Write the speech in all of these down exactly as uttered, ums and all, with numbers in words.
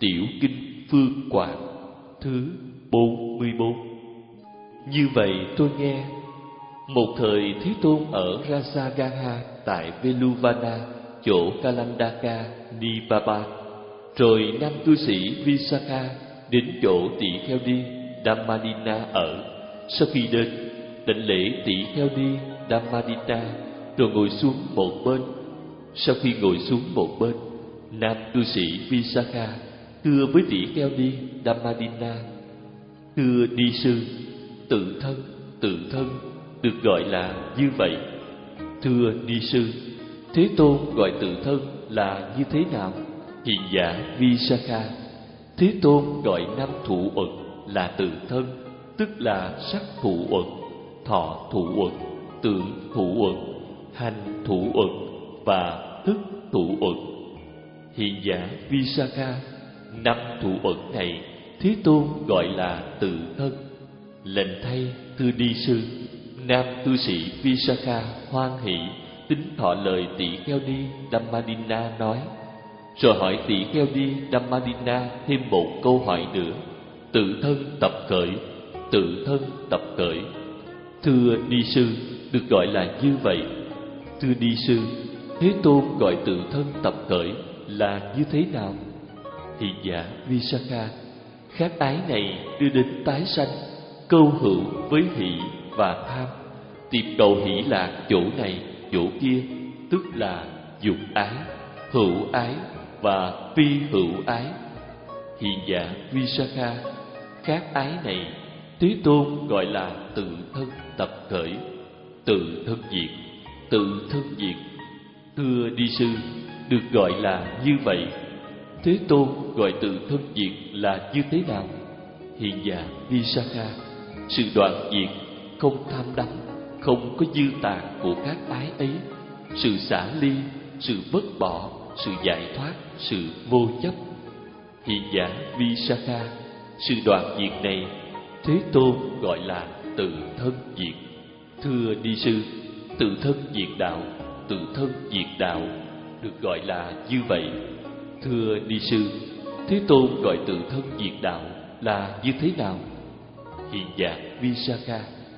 Tiểu Kinh Phương Quảng thứ bốn mươi bốn. Như vậy tôi nghe, một thời Thế Tôn ở Rajagaha tại Veluvana, chỗ Kalandaka, Nibbaba. Rồi nam cư sĩ Visakha đến chỗ tỷ kheo đi Dhammadinna ở. Sau khi đến, đảnh lễ tỷ kheo đi Dhammadinna, rồi ngồi xuống một bên. Sau khi ngồi xuống một bên, nam cư sĩ Visakha thưa với tỷ kheo đi Dhammadinna: thưa ni sư, tự thân, tự thân được gọi là như vậy. Thưa ni sư, Thế Tôn gọi tự thân là như thế nào? Hiền giả Visakha: Thế Tôn gọi năm thủ uẩn là tự thân, tức là sắc thủ uẩn, thọ thủ uẩn, tưởng thủ uẩn, hành thủ uẩn và thức thủ uẩn. Hiền giả Visakha, năm thủ uẩn này Thế Tôn gọi là tự thân. Lệnh thay, thưa ni sư. Nam cư sĩ Visakha hoan hỷ tín thọ lời tỷ kheo đi Dhammadinna nói. Rồi hỏi tỷ kheo đi Dhammadinna thêm một câu hỏi nữa: tự thân tập khởi, tự thân tập khởi. Thưa ni sư, được gọi là như vậy. Thưa ni sư, Thế Tôn gọi tự thân tập khởi là như thế nào? Hiền giả Visakha: khát ái này đưa đến tái sanh, câu hữu với hỷ và tham, tìm cầu hỷ lạc chỗ này chỗ kia, tức là dục ái, hữu ái và phi hữu ái. Hiền giả Visakha: khát ái này Thế Tôn gọi là tự thân tập khởi, tự thân diệt, tự thân diệt. Thưa ni sư, được gọi là như vậy. Thế Tôn gọi tự thân diệt là như thế nào? Hiền giả Visakha: sự đoạn diệt, không tham đắm, không có dư tàn của các ái ấy, sự xả ly, sự vứt bỏ, sự giải thoát, sự vô chấp. Hiền giả Visakha: sự đoạn diệt này Thế Tôn gọi là tự thân diệt. Thưa ni sư, tự thân diệt đạo, tự thân diệt đạo được gọi là như vậy. Thưa ni sư, Thế Tôn gọi tự thân diệt đạo là như thế nào? Hiền giả Visakha: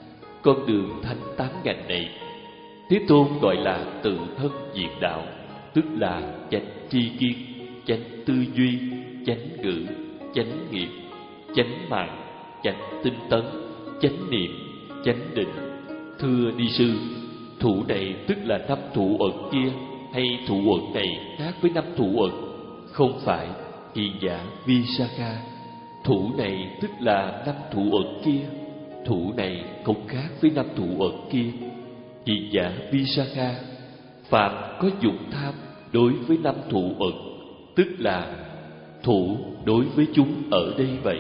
con đường thanh tám ngành này Thế Tôn gọi là tự thân diệt đạo, tức là chánh tri kiến, chánh tư duy, chánh ngữ, chánh nghiệp, chánh mạng, chánh tinh tấn, chánh niệm, chánh định. Thưa ni sư, thủ này tức là năm thủ uẩn kia, hay thủ uẩn này khác với năm thủ uẩn? Không phải. Hiền giả Visakha: thủ này tức là năm thủ uẩn kia, thủ này không khác với năm thủ uẩn kia. Hiền giả Visakha: phạm có dụng tham đối với năm thủ uẩn, tức là thủ đối với chúng ở đây vậy.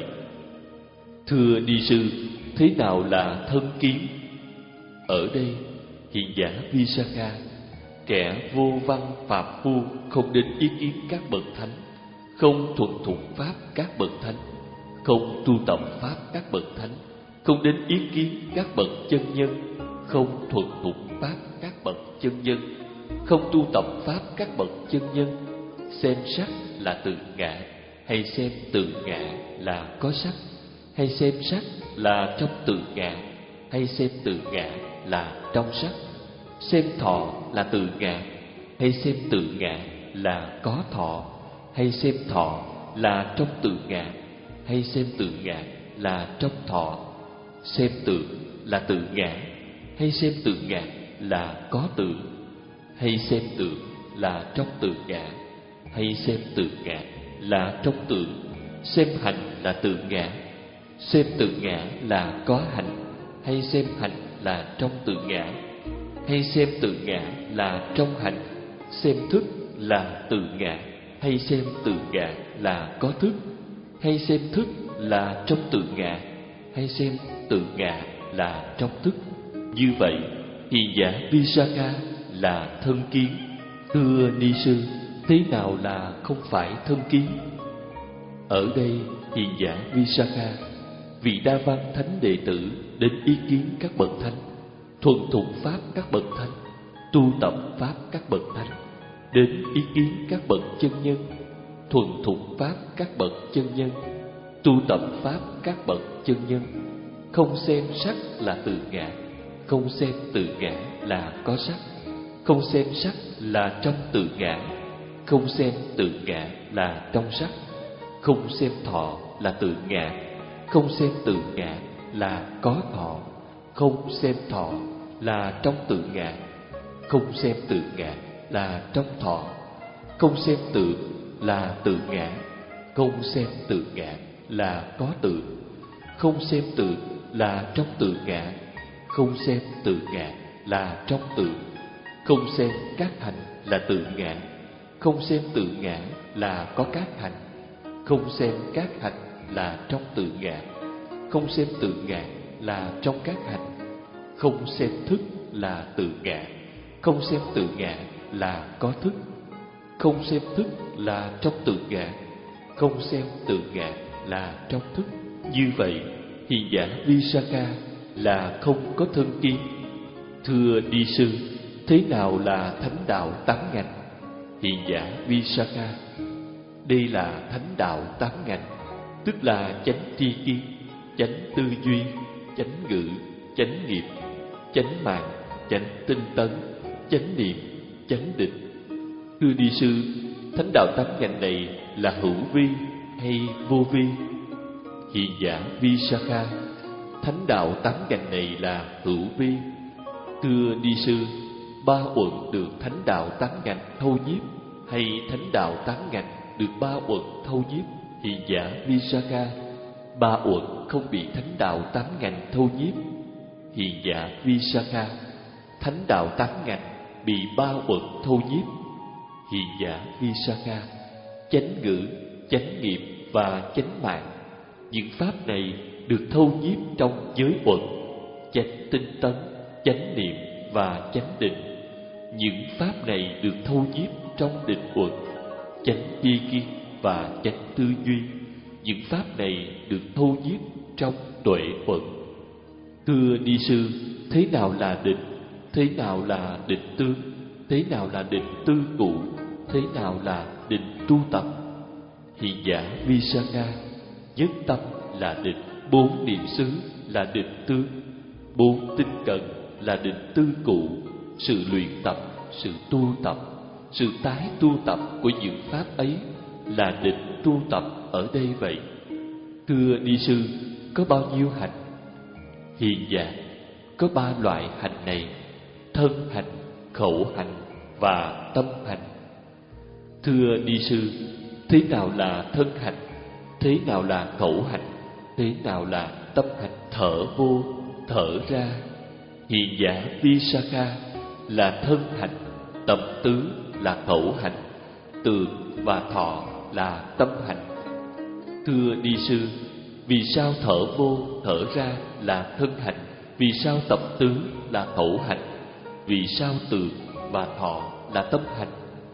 Thưa ni sư, thế nào là thân kiến? Ở đây, hiền giả Visakha, kẻ vô văn phạm phu không đến ý kiến các bậc thánh, không thuần thục pháp các bậc thánh, không tu tập pháp các bậc thánh, không đến ý kiến các bậc chân nhân, không thuần thục pháp các bậc chân nhân, không tu tập pháp các bậc chân nhân, xem sắc là tự ngã, hay xem tự ngã là có sắc, hay xem sắc là trong tự ngã, hay xem tự ngã là trong sắc, xem thọ là tự ngã, hay xem tự ngã là có thọ, hay xem thọ là trong tự ngã, hay xem tự ngã là trong thọ, xem tưởng là tự ngã, hay xem tự ngã là có tưởng, hay xem tưởng là trong tự ngã, hay xem tự ngã là trong tưởng, xem hành là tự ngã, xem tự ngã là có hành, hay xem hành là trong tự ngã, hay xem tự ngã là trong hành, xem thức là tự ngã, hay xem tự ngã là có thức, hay xem thức là trong tự ngã, hay xem tự ngã là trong thức. Như vậy, hiền giả Visakha là thân kiến. Thưa ni sư, thế nào là không phải thân kiến? Ở đây, hiền giả Visakha, vị đa văn thánh đệ tử đến ý kiến các bậc thánh, thuần thục pháp các bậc thánh, tu tập pháp các bậc thánh, đến ý kiến các bậc chân nhân, thuần thục pháp các bậc chân nhân, tu tập pháp các bậc chân nhân, không xem sắc là tự ngã, không xem tự ngã là có sắc, không xem sắc là trong tự ngã, không xem tự ngã là trong sắc, không xem thọ là tự ngã, không xem tự ngã là có thọ, không xem thọ là trong tự ngã, không xem tự ngã là trong thọ, không xem tự là tự ngã, không xem tự ngã là có tự, không xem tự là trong tự ngã, không xem tự ngã là trong tự, không xem các hành là tự ngã, không xem tự ngã là có các hành, không xem các hành là trong tự ngã, không xem tự ngã là trong các hành, không xem thức là tự ngã, không xem tự ngã là có thức, không xem thức là trong tự ngã, không xem tự ngã là trong thức. Như vậy, hiền giả Visakha là không có thân kiến. Thưa Đi Sư, thế nào là thánh đạo tám ngành? Hiền giả Visakha, đây là thánh đạo tám ngành, tức là chánh tri kiến, chánh tư duy, chánh ngữ, chánh nghiệp, chánh mạng, chánh tinh tấn, chánh niệm, chánh định. Thưa Đi Sư, thánh đạo tám ngành này là hữu vi hay vô vi? Hiền giả Visakha, thánh đạo tám ngành này là hữu vi. Thưa Đi Sư, ba uẩn được thánh đạo tám ngành thâu nhiếp, hay thánh đạo tám ngành được ba uẩn thâu nhiếp? Hiền giả Visakha, ba uẩn không bị thánh đạo tám ngành thâu nhiếp. Hiền giả Visakha, thánh đạo tám ngành bị ba uẩn thâu nhiếp. Hiền giả Visakha, chánh ngữ, chánh nghiệp và chánh mạng, những pháp này được thâu nhiếp trong giới uẩn, chánh tinh tấn, chánh niệm và chánh định. Những pháp này được thâu nhiếp trong định uẩn, chánh tri kiến và chánh tư duy. Những pháp này được thâu nhiếp trong tuệ uẩn. Thưa Đi Sư, thế nào là định? Thế nào là định tương? Thế nào là định tư cụ? Thế nào là định tu tập? Hiền giả Visakha, nhất tâm là định, bốn niệm xứ là định tương, bốn tinh cần là định tư cụ. Sự luyện tập, sự tu tập, sự tái tu tập của những pháp ấy là định tu tập ở đây vậy. Thưa Đi Sư, có bao nhiêu hành? Hiền giả, có ba loại hành này: thân hành, khẩu hành và tâm hành. Thưa Đi Sư, thế nào là thân hành? Thế nào là khẩu hành? Thế nào là tâm hành? Thở vô, thở ra. Hiền giả Visakha, là thân hành, tập tứ là khẩu hành, tường và thọ là tâm hành. Thưa Đi Sư, vì sao thở vô, thở ra là thân hành? Vì sao tập tứ là khẩu hành? Vì sao tường và thọ là tâm hành?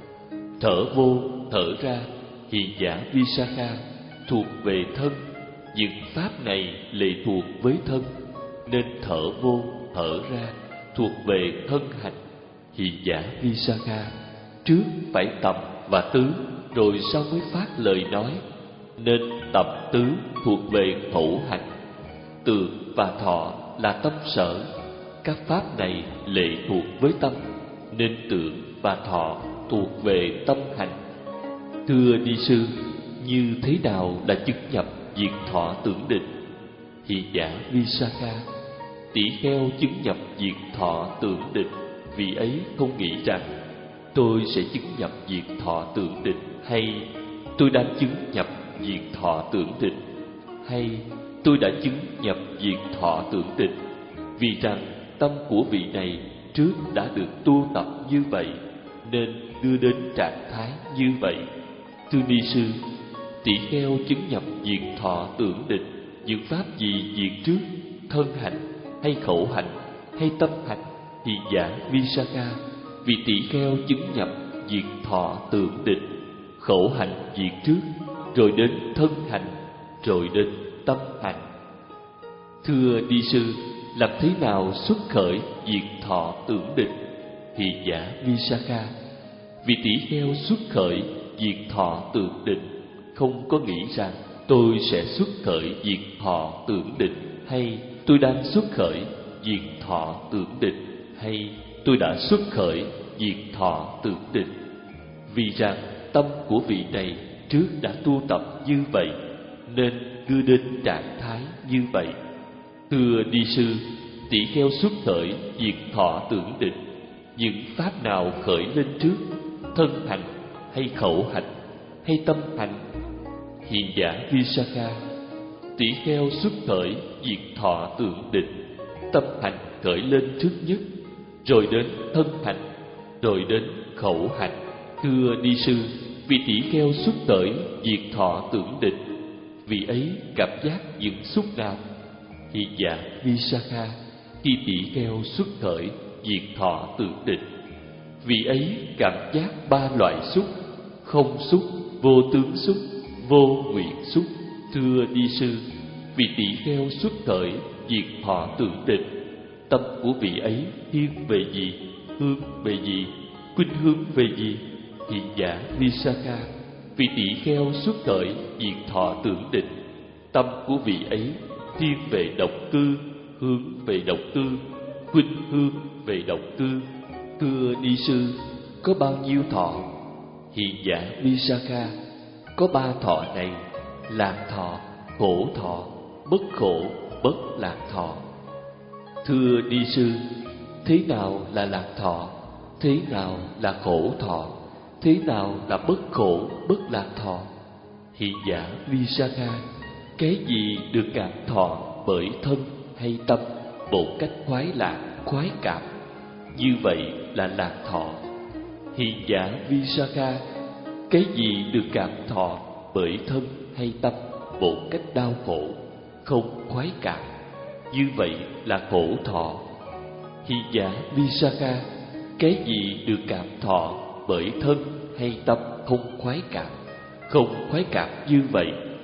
Thở vô, thở ra, hiền giả Visakha, thuộc về thân. Những pháp này lệ thuộc với thân, nên thở vô, thở ra thuộc về thân hành. Hiền giả Visakha, trước phải tập và tứ, rồi sau mới phát lời nói, nên tập tứ thuộc về khẩu hành. Tường và thọ là tâm sở. Các pháp này lệ thuộc với tâm, nên tưởng và thọ thuộc về tâm hành. Thưa Đi Sư, như thế nào là chứng nhập diệt thọ tưởng định? Hiền giả Visakha, tỷ kheo chứng nhập diệt thọ tưởng định, vì ấy không nghĩ rằng tôi sẽ chứng nhập diệt thọ tưởng định, hay tôi đang chứng nhập diệt thọ tưởng định, hay tôi đã chứng nhập diệt thọ tưởng định, vì rằng tâm của vị này trước đã được tu tập như vậy, nên đưa đến trạng thái như vậy. Thưa Ni Sư, tỷ kheo chứng nhập diệt thọ tưởng định, những pháp gì diệt trước, thân hành hay khẩu hành hay tâm hành? Hiền giả Visakha, vì tỷ kheo chứng nhập diệt thọ tưởng định, khẩu hành diệt trước, rồi đến thân hành, rồi đến tâm hành. Thưa Đi Sư, làm thế nào xuất khởi diệt thọ tưởng định? Hiền giả Visakha, vì tỷ kheo xuất khởi diệt thọ tưởng định, không có nghĩ rằng tôi sẽ xuất khởi diệt thọ tưởng định, hay tôi đang xuất khởi diệt thọ tưởng định, hay tôi đã xuất khởi diệt thọ tưởng định. Vì rằng tâm của vị này trước đã tu tập như vậy, nên đưa đến trạng thái như vậy. Thưa ni sư, tỷ kheo xuất khởi diệt thọ tưởng định, những pháp nào khởi lên trước, thân hành hay khẩu hành hay tâm hành? Hiền giả Visakha, tỷ kheo xuất khởi diệt thọ tưởng định, tâm hành khởi lên trước nhất, rồi đến thân hành, rồi đến khẩu hành. Thưa ni sư, vì tỷ kheo xuất khởi diệt thọ tưởng định, vị ấy cảm giác những xúc nào? Hiền giả Visakha, khi tỷ kheo xuất khởi diệt thọ tưởng định, vị ấy cảm giác ba loại xúc: không xúc, vô tướng xúc, vô nguyện xúc. Thưa ni sư, vì tỷ kheo xuất khởi diệt thọ tưởng định, tâm của vị ấy thiên về gì, hướng về gì, khuynh hướng về gì? Hiền giả Visakha, vì tỷ kheo xuất khởi diệt thọ tưởng định, tâm của vị ấy thiên về động cư, hướng về động cư, khuynh hướng về động cư. Thưa ni sư, có bao nhiêu thọ? Hiền giả Visakha, có ba thọ này: lạc thọ, khổ thọ, bất khổ, bất lạc thọ. Thưa ni sư, thế nào là lạc thọ? Thế nào là khổ thọ? Thế nào là bất khổ, bất lạc thọ? Hiền giả Visakha, cái gì được cảm thọ bởi thân hay tâm một cách khoái lạc, khoái cảm, như vậy là lạc thọ. Hiền giả Visakha, cái gì được cảm thọ bởi thân hay tâm một cách đau khổ, không khoái cảm, như vậy là khổ thọ. Hiền giả Visakha, cái gì được cảm thọ bởi thân hay tâm không khoái cảm, không khoái cảm, như vậy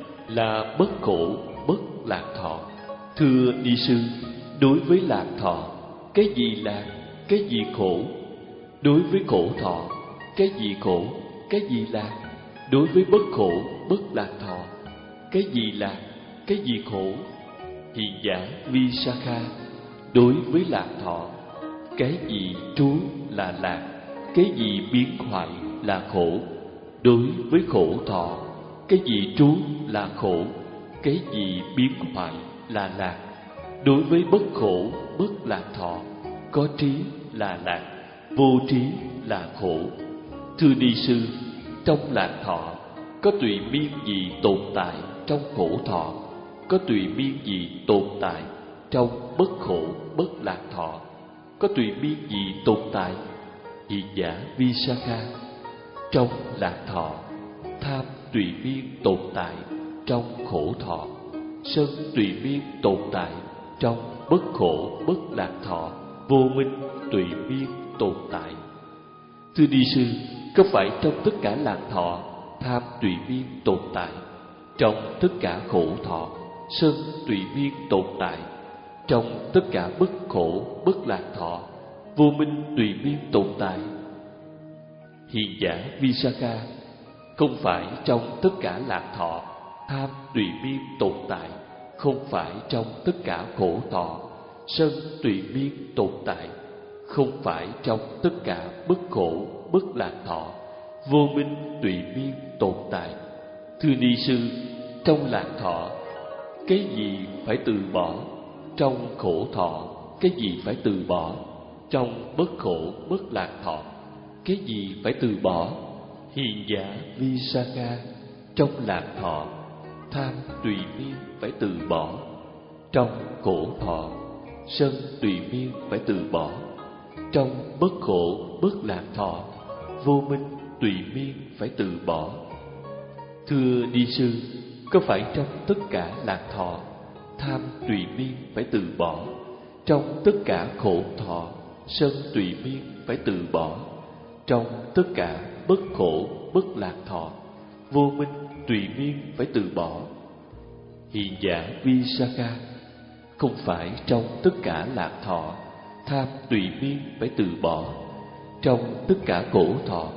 là bất khổ, bất lạc thọ. Thưa ni sư, đối với lạc thọ, cái gì lạc, cái gì khổ? Đối với khổ thọ, cái gì khổ, cái gì lạc? Đối với bất khổ, bất lạc thọ, cái gì lạc, cái gì khổ? Hiền giả Visakha, đối với lạc thọ, cái gì trú là lạc, cái gì biến hoại là khổ. Đối với khổ thọ, cái gì trú là khổ, cái gì biến hoại là lạc. Đối với bất khổ, bất lạc thọ, có trí là lạc, vô trí là khổ. Thưa ni sư, trong lạc thọ, có tùy miên gì tồn tại trong khổ thọ? Có tùy miên gì tồn tại trong bất khổ, bất lạc thọ? Có tùy miên gì tồn tại? Hiền giả Visakha, trong lạc thọ, tham tùy miên tồn tại trong khổ thọ, sân tùy miên tồn tại trong bất khổ, bất lạc thọ, vô minh tùy miên tồn tại. Thưa ni sư, có phải trong tất cả lạc thọ, tham tùy miên tồn tại? Trong tất cả khổ thọ, sân tùy miên tồn tại? Trong tất cả bất khổ, bất lạc thọ, vô minh tùy miên tồn tại? Hiền giả Visakha, không phải trong tất cả lạc thọ, tham tùy miên tồn tại, không phải trong tất cả khổ thọ, sân tùy miên tồn tại, không phải trong tất cả bất khổ, bất lạc thọ, vô minh tùy miên tồn tại. Thưa ni sư, trong lạc thọ, cái gì phải từ bỏ? Trong khổ thọ, cái gì phải từ bỏ? Trong bất khổ, bất lạc thọ, cái gì phải từ bỏ? Hiền giả Visakha, trong lạc thọ, tham tùy miên phải từ bỏ. Trong khổ thọ, sân tùy miên phải từ bỏ. Trong bất khổ, bất lạc thọ, vô minh tùy miên phải từ bỏ. Thưa ni sư, có phải trong tất cả lạc thọ, tham tùy miên phải từ bỏ? Trong tất cả khổ thọ, sân tùy miên phải từ bỏ. Trong tất cả bất khổ, bất lạc thọ, vô minh tùy miên phải từ bỏ. Hiền giả Visakha, không phải trong tất cả lạc thọ, tham tùy miên phải từ bỏ. Trong tất cả khổ thọ,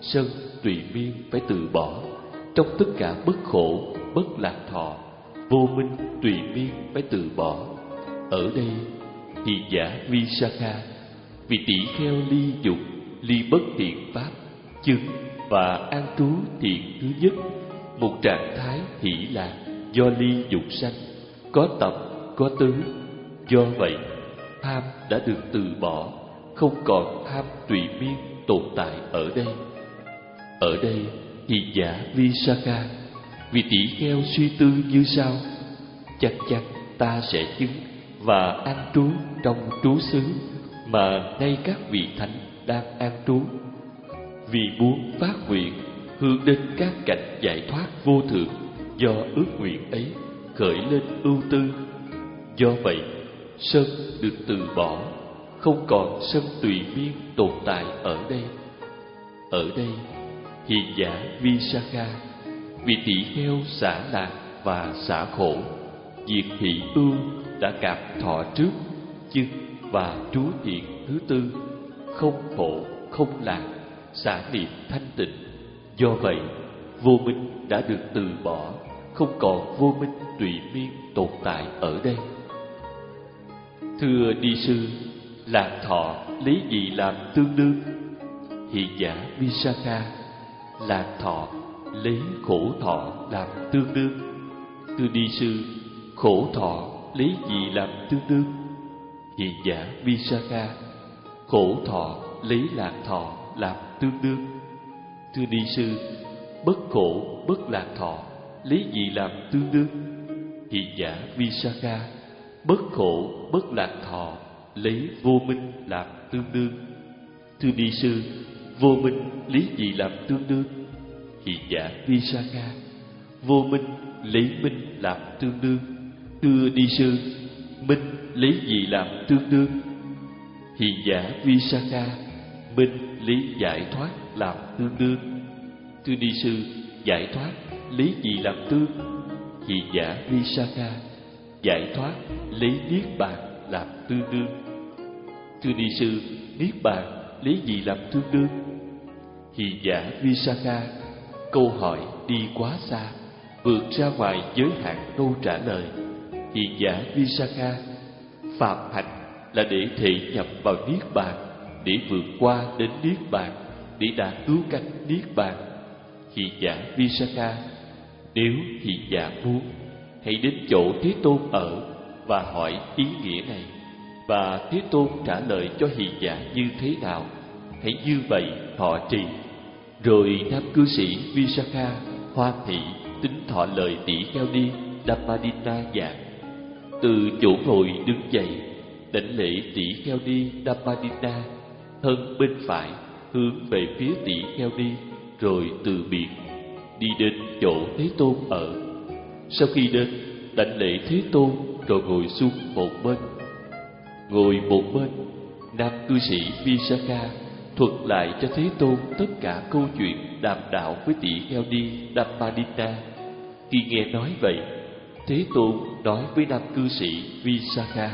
sân tùy miên phải từ bỏ. Trong tất cả bất khổ, bất lạc thọ, vô minh tùy miên phải từ bỏ. Ở đây thì giả Visakha, vì tỷ kheo ly dục, ly bất thiện pháp, chứng và an trú thiện thứ nhất, một trạng thái hỷ lạc do ly dục sanh, có tập, có tứ. Do vậy, tham đã được từ bỏ, không còn tham tùy miên tồn tại ở đây. Ở đây thì giả Visakha, vì tỷ kheo suy tư như sau: chắc chắn ta sẽ chứng và an trú trong trú xứ mà ngay các vị thánh đang an trú. Vì muốn phát nguyện hướng đến các cảnh giải thoát vô thượng, do ước nguyện ấy khởi lên ưu tư. Do vậy, sân được từ bỏ, không còn sân tùy miên tồn tại ở đây. Ở đây, hiền giả Visakha, vì tỷ kheo xả lạc và xả khổ, diệt thị ưu đã cảm thọ trước, chứng và trú thiện thứ tư, không khổ, không lạc, xả niệm thanh tịnh. Do vậy, vô minh đã được từ bỏ, không còn vô minh tùy miên tồn tại ở đây. Thưa ni sư, lạc thọ lấy gì làm tương đương? Hiện giả Visakha, lạc thọ lấy khổ thọ làm tương đương. Thưa ni sư, khổ thọ lấy gì làm tương đương? Hiện giả Visakha, khổ thọ lấy lạc thọ làm tương đương. Thưa ni sư, bất khổ bất lạc thọ lấy gì làm tương đương? Hiện giả Visakha, bất khổ bất lạc thọ lấy vô minh làm tương đương. Thưa ni sư, vô minh lấy gì làm tương đương? Hiện giả Visakha, vô minh lấy minh làm tương đương. Thưa ni sư, minh lấy gì làm tương đương? Hiện giả Visakha, minh lấy giải thoát làm tương đương. Thưa ni sư, giải thoát lấy gì làm tương? Hiện giả Visakha, giải thoát lấy niết bàn làm tương đương. Thưa ni sư, niết bàn lấy gì làm tương đương? Hiện giả Visakha, câu hỏi đi quá xa, vượt ra ngoài giới hạn câu trả lời. Hiện giả Visakha, phạm hạnh là để thể nhập vào niết bàn, để vượt qua đến niết bàn, để đạt cứu cánh niết bàn. Hiện giả Visakha, nếu hiện giả muốn, hãy đến chỗ Thế Tôn ở và hỏi ý nghĩa này, và Thế Tôn trả lời cho hiện giả như thế nào, hãy như vậy thọ trì. Rồi nam cư sĩ Visakha hoan hỷ tính thọ lời tỷ kheo ni Dhammadinna giảng. Từ chỗ ngồi đứng dậy, đảnh lễ tỷ kheo ni Dhammadinna, thân bên phải hướng về phía tỷ kheo ni, rồi từ biệt đi đến chỗ Thế Tôn ở. Sau khi đến, đảnh lễ Thế Tôn rồi ngồi xuống một bên. Ngồi một bên, nam cư sĩ Visakha thuật lại cho Thế Tôn tất cả câu chuyện đàm đạo với tỷ kheo ni Dhammadinna. Khi nghe nói vậy, Thế Tôn nói với nam cư sĩ Visakha: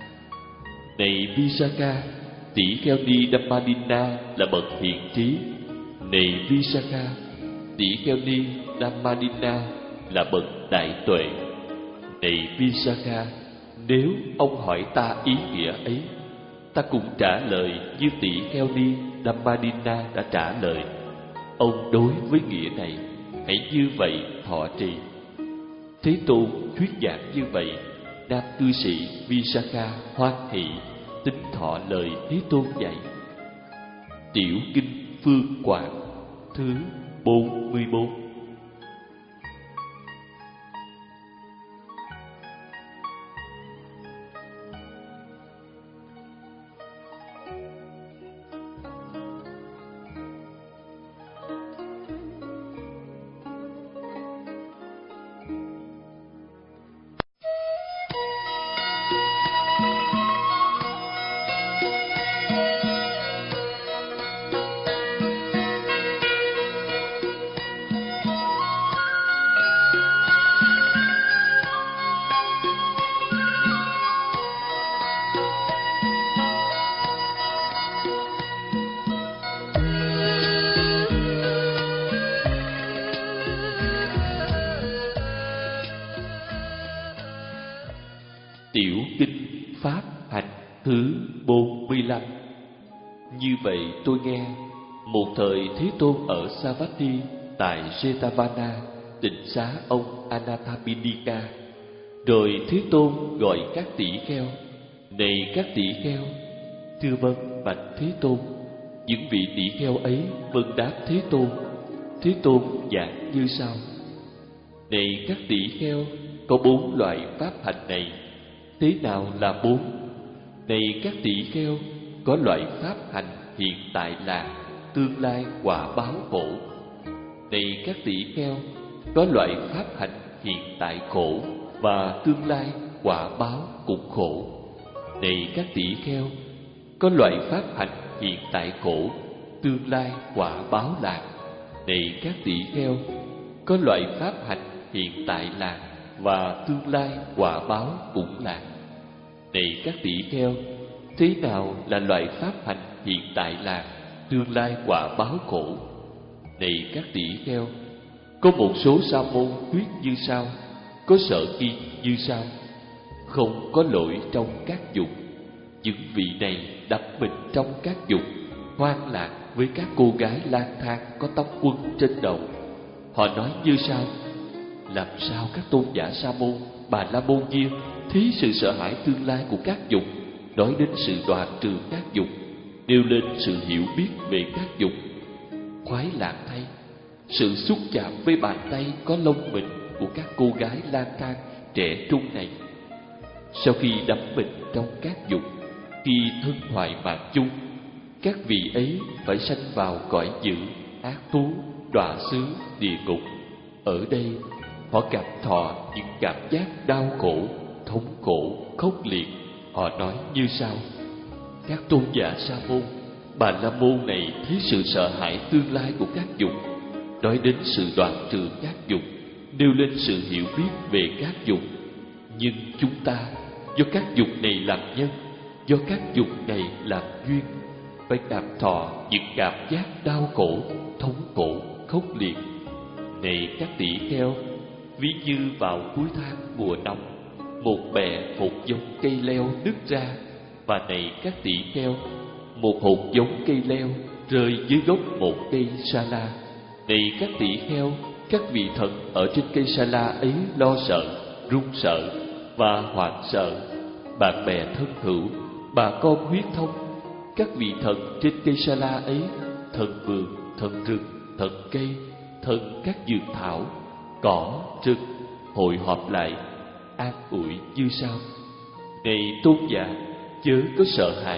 này Visakha, tỷ kheo ni Dhammadinna là bậc thiện trí. Này Visakha, tỷ kheo ni Dhammadinna là bậc đại tuệ. Này Visakha, nếu ông hỏi ta ý nghĩa ấy, ta cũng trả lời như tỷ kheo ni Dhammadinna đã trả lời. Ông đối với nghĩa này, hãy như vậy thọ trì. Thế Tôn thuyết giảng như vậy, nam cư sĩ Visakha hoan hỷ tính thọ lời Thế Tôn dạy. Tiểu kinh Phương Quảng thứ bốn mươi bốn. Tiểu kinh Pháp hành thứ bốn mươi lăm. Như vậy tôi nghe, một thời Thế Tôn ở Savatthi tại Jetavana tịnh xá ông Anathapindika. Rồi Thế Tôn gọi các tỷ kheo: này các tỷ kheo. Thưa vâng, bạch Thế Tôn. Những vị tỷ kheo ấy vâng đáp Thế Tôn. Thế Tôn giảng như sau: này các tỷ kheo, có bốn loại pháp hành này. Thế nào là bốn? Này các tỷ kheo, có loại pháp hành hiện tại là tương lai quả báo khổ. Này các tỷ kheo, có loại pháp hành hiện tại khổ và tương lai quả báo cũng khổ. Này các tỷ kheo, có loại pháp hành hiện tại khổ, tương lai quả báo lạc. Này các tỷ kheo, có loại pháp hành hiện tại lạc và tương lai quả báo cũng lạc. Này các tỷ kheo, thế nào là loại pháp hành hiện tại lạc, tương lai quả báo khổ? Này các tỷ kheo, có một số sa môn thuyết như sau, có sở kiên như sau: không có lỗi trong các dục. Những vị này đắm mình trong các dục, hoang lạc với các cô gái lang thang có tóc quân trên đầu. Họ nói như sau: làm sao các tôn giả sa môn, bà la môn kia thấy sự sợ hãi tương lai của các dục, nói đến sự đoạn trừ các dục, nêu lên sự hiểu biết về các dục. Khoái lạc thay, sự xúc chạm với bàn tay có lông mình của các cô gái lang thang trẻ trung này. Sau khi đắm mình trong các dục, khi thân hoại mạng chung, các vị ấy phải sanh vào cõi dữ, ác thú, đọa xứ, địa ngục. Ở đây họ cảm thọ những cảm giác đau khổ, thống khổ, khốc liệt. Họ nói như sau: các tôn giả sa môn, bà la môn này thấy sự sợ hãi tương lai của các dục, nói đến sự đoạn trừ các dục, nêu lên sự hiểu biết về các dục. Nhưng chúng ta do các dục này làm nhân, do các dục này làm duyên, phải cảm thọ những cảm giác đau khổ, thống khổ, khốc liệt. Này các tỷ kheo, ví như vào cuối tháng mùa nóng, một bè hột giống cây leo nứt ra. Và này các tỷ kheo, một hột giống cây leo rơi dưới gốc một cây sa la. Này các tỷ kheo, các vị thần ở trên cây sa la ấy lo sợ, run sợ và hoảng sợ. Bạn bè thân hữu, bà con huyết thông, các vị thần trên cây sa la ấy, thần vườn, thần rừng, thần cây, thần các dược thảo, cỏ, rừng, hội họp lại, an ủi như sau: này tôn giả, chớ có sợ hãi.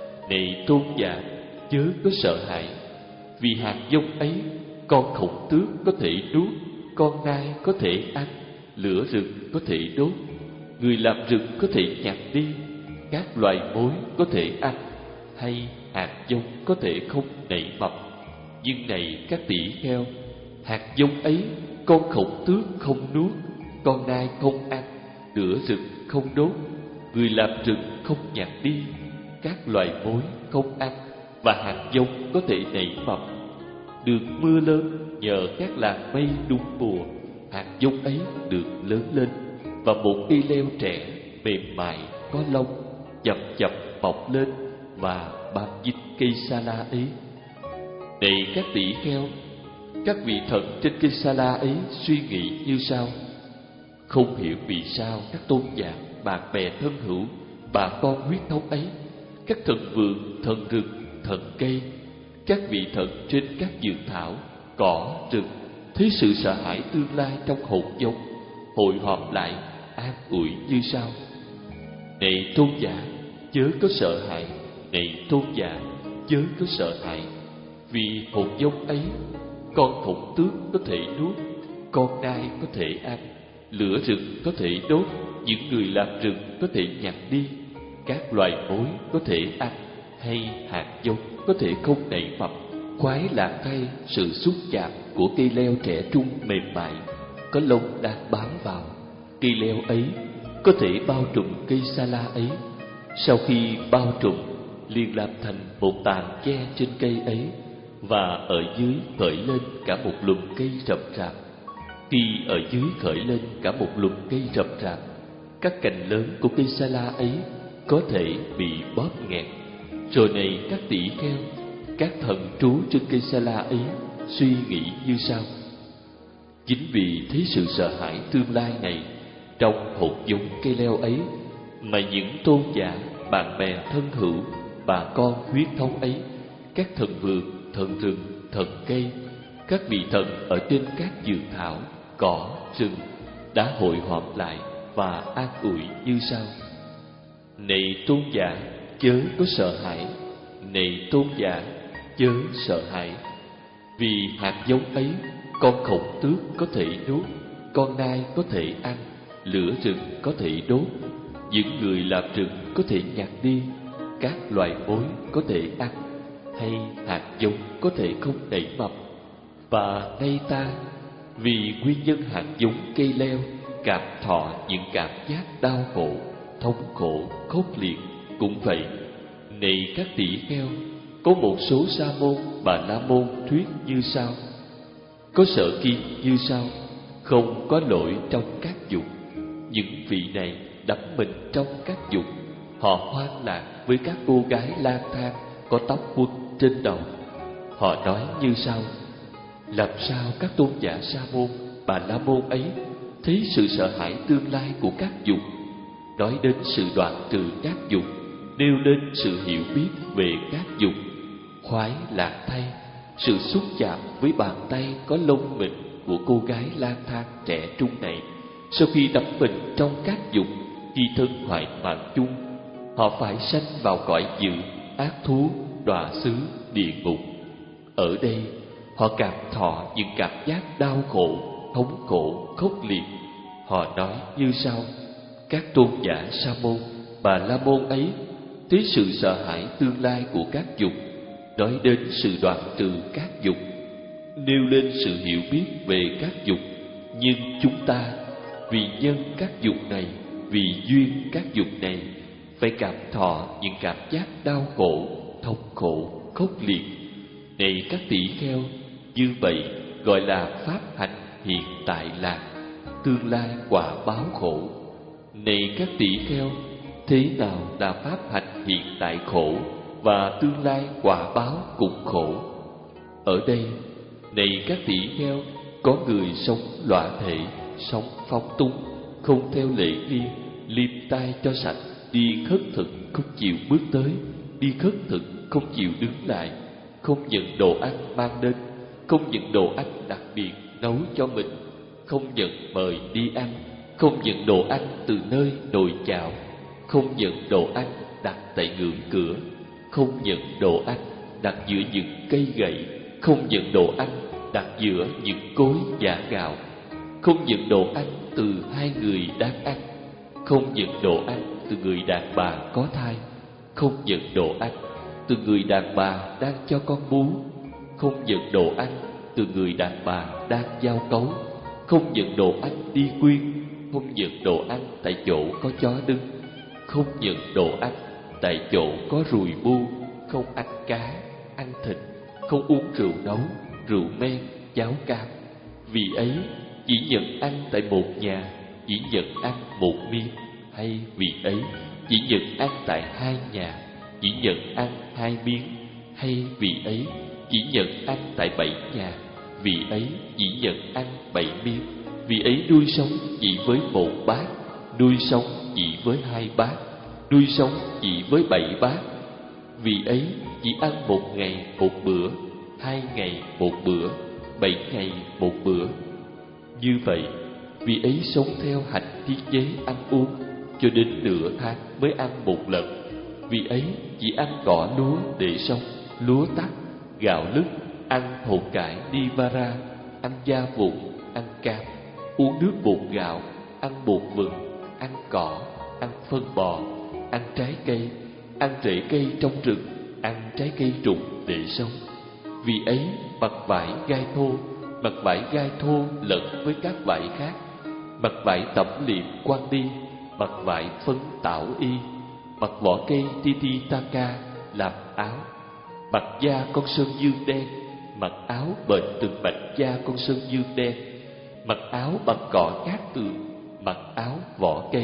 Này tôn giả, chớ có sợ hãi. Vì hạt giống ấy, con khổng tước có thể nuốt, con nai có thể ăn, lửa rừng có thể đốt, người làm rừng có thể nhặt đi, các loài mối có thể ăn, hay hạt giống có thể không nảy mầm. Nhưng này các tỷ kheo, hạt giống ấy con khổng tước không nuốt, con nai không ăn, lửa rừng không đốt, người làm rừng không nhặt đi, các loài mối không ăn, và hạt giống có thể nảy mầm. Được mưa lớn nhờ các làn mây đúng mùa, hạt giống ấy được lớn lên, và một cây leo trẻ mềm mại có lông chậm chậm mọc lên và bám dính cây sa la ấy. Này các tỷ kheo, các vị thần trên cây sa la ấy suy nghĩ như sau: không hiểu vì sao các tôn giả, bạn bè thân hữu, bà con huyết thống ấy, các thần vườn, thần rừng, thần cây, các vị thần trên các dược thảo, cỏ, rừng thấy sự sợ hãi tương lai trong hột giống, hội họp lại an ủi như sau: này tôn giả, chớ có sợ hãi. Này tôn giả, chớ có sợ hãi. Vì hột giống ấy, con khổng tước có thể nuốt, con nai có thể ăn, lửa rừng có thể đốt, những người làm rừng có thể nhặt đi, các loài mối có thể ăn, hay hạt giống có thể không nảy mầm. Khoái lạc thay, sự xúc chạm của cây leo trẻ trung mềm mại có lông đang bám vào cây leo ấy, có thể bao trùm cây sa la ấy. Sau khi bao trùm, liền làm thành một tàn che trên cây ấy, và ở dưới khởi lên cả một lùm cây rậm rạp. Khi ở dưới khởi lên cả một lùm cây rậm rạp, các cành lớn của cây sa la ấy có thể bị bóp nghẹt. Rồi này các tỷ kheo, các thần trú trên cây sa la ấy suy nghĩ như sau: chính vì thấy sự sợ hãi tương lai này trong hột giống cây leo ấy, mà những tôn giả, bạn bè thân hữu, bà con huyết thống ấy, các thần vườn, thần rừng, thần cây, các vị thần ở trên các vườn thảo, cỏ, rừng đã hội họp lại và an ủi như sau: này tôn giả, chớ có sợ hãi. Này tôn giả, chớ sợ hãi. Vì hạt giống ấy, con khổng tước có thể đốt, con nai có thể ăn, lửa rừng có thể đốt, những người làm rừng có thể nhặt đi, các loài mối có thể ăn, hay hạt giống có thể không nảy mầm. Và nay ta, vì nguyên nhân hạt giống cây leo, cảm thọ những cảm giác đau khổ, thống khổ, khốc liệt cũng vậy. Này các tỷ kheo, có một số sa môn, bà la môn thuyết như sau: có sợ kiến như sau, không có lỗi trong các dục. Những vị này đắm mình trong các dục, họ hoang lạc với các cô gái lang thang có tóc quăn trên đầu. Họ nói như sau: làm sao các tôn giả sa môn, bà la môn ấy thấy sự sợ hãi tương lai của các dục, nói đến sự đoạn trừ các dục, nêu lên sự hiểu biết về các dục. Khoái lạc thay, sự xúc chạm với bàn tay có lông mịn của cô gái lang thang trẻ trung này, sau khi đắm mình trong các dục, khi thân hoại mạng chung, họ phải sanh vào cõi dữ, ác thú, đọa xứ, địa ngục. Ở đây, họ cảm thọ những cảm giác đau khổ, thống khổ, khốc liệt. Họ nói như sau: các tôn giả sa môn, bà la môn ấy thấy sự sợ hãi tương lai của các dục, nói đến sự đoạn trừ các dục, nêu lên sự hiểu biết về các dục. Nhưng chúng ta, vì nhân các dục này, vì duyên các dục này, phải cảm thọ những cảm giác đau khổ, thống khổ, khốc liệt. Này các tỷ kheo, như vậy gọi là pháp hạnh hiện tại lạc, tương lai quả báo khổ. Này các tỷ kheo, thế nào là pháp hạnh hiện tại khổ và tương lai quả báo cũng khổ? Ở đây, này các tỷ kheo, có người sống lõa thể, sống phóng túng, không theo lễ nghi, liêm tai cho sạch, đi khất thực không chịu bước tới, đi khất thực không chịu đứng lại, không nhận đồ ăn mang đến, không nhận đồ ăn đặc biệt nấu cho mình, không nhận mời đi ăn, không nhận đồ ăn từ nơi nồi chảo, không nhận đồ ăn đặt tại ngưỡng cửa, không nhận đồ ăn đặt giữa những cây gậy, không nhận đồ ăn đặt giữa những cối giã gạo, không nhận đồ ăn từ hai người đang ăn, không nhận đồ ăn từ người đàn bà có thai, không nhận đồ ăn từ người đàn bà đang cho con bú, không nhận đồ ăn từ người đàn bà đang giao cấu, không nhận đồ ăn đi quyên, không nhận đồ ăn tại chỗ có chó đứng, không nhận đồ ăn tại chỗ có ruồi bu, không ăn cá, ăn thịt, không uống rượu nấu, rượu men, cháo cam. Vì ấy, chỉ nhận ăn tại một nhà, chỉ nhận ăn một miếng, hay vì ấy, chỉ nhận ăn tại hai nhà, chỉ nhận ăn hai miếng, hay vì ấy, chỉ nhận ăn tại bảy nhà, vì ấy, chỉ nhận ăn bảy miếng. Vì ấy nuôi sống chỉ với một bát, nuôi sống chỉ với hai bát, nuôi sống chỉ với bảy bát. Vì ấy chỉ ăn một ngày một bữa, hai ngày một bữa, bảy ngày một bữa. Như vậy, vì ấy sống theo hạnh thiết chế ăn uống, cho đến nửa tháng mới ăn một lần. Vì ấy chỉ ăn cỏ lúa để sống, lúa tắc, gạo lứt, ăn hột cải đi vara, ăn da vụn, ăn cam, uống nước bột gạo, ăn bột vừng, ăn cỏ, ăn phân bò, ăn trái cây, ăn rễ cây trong rừng, ăn trái cây trùng để sống. Vì ấy mặc vải gai thô, mặc vải gai thô lẫn với các vải khác, mặc vải tẩm liệm quan đi, mặc vải phấn tảo y, mặc vỏ cây tititaka làm áo, mặc da con sơn dương đen, mặc áo bện từng mảnh da con sơn dương đen, mặc áo bằng cỏ cát tường, mặc áo vỏ cây,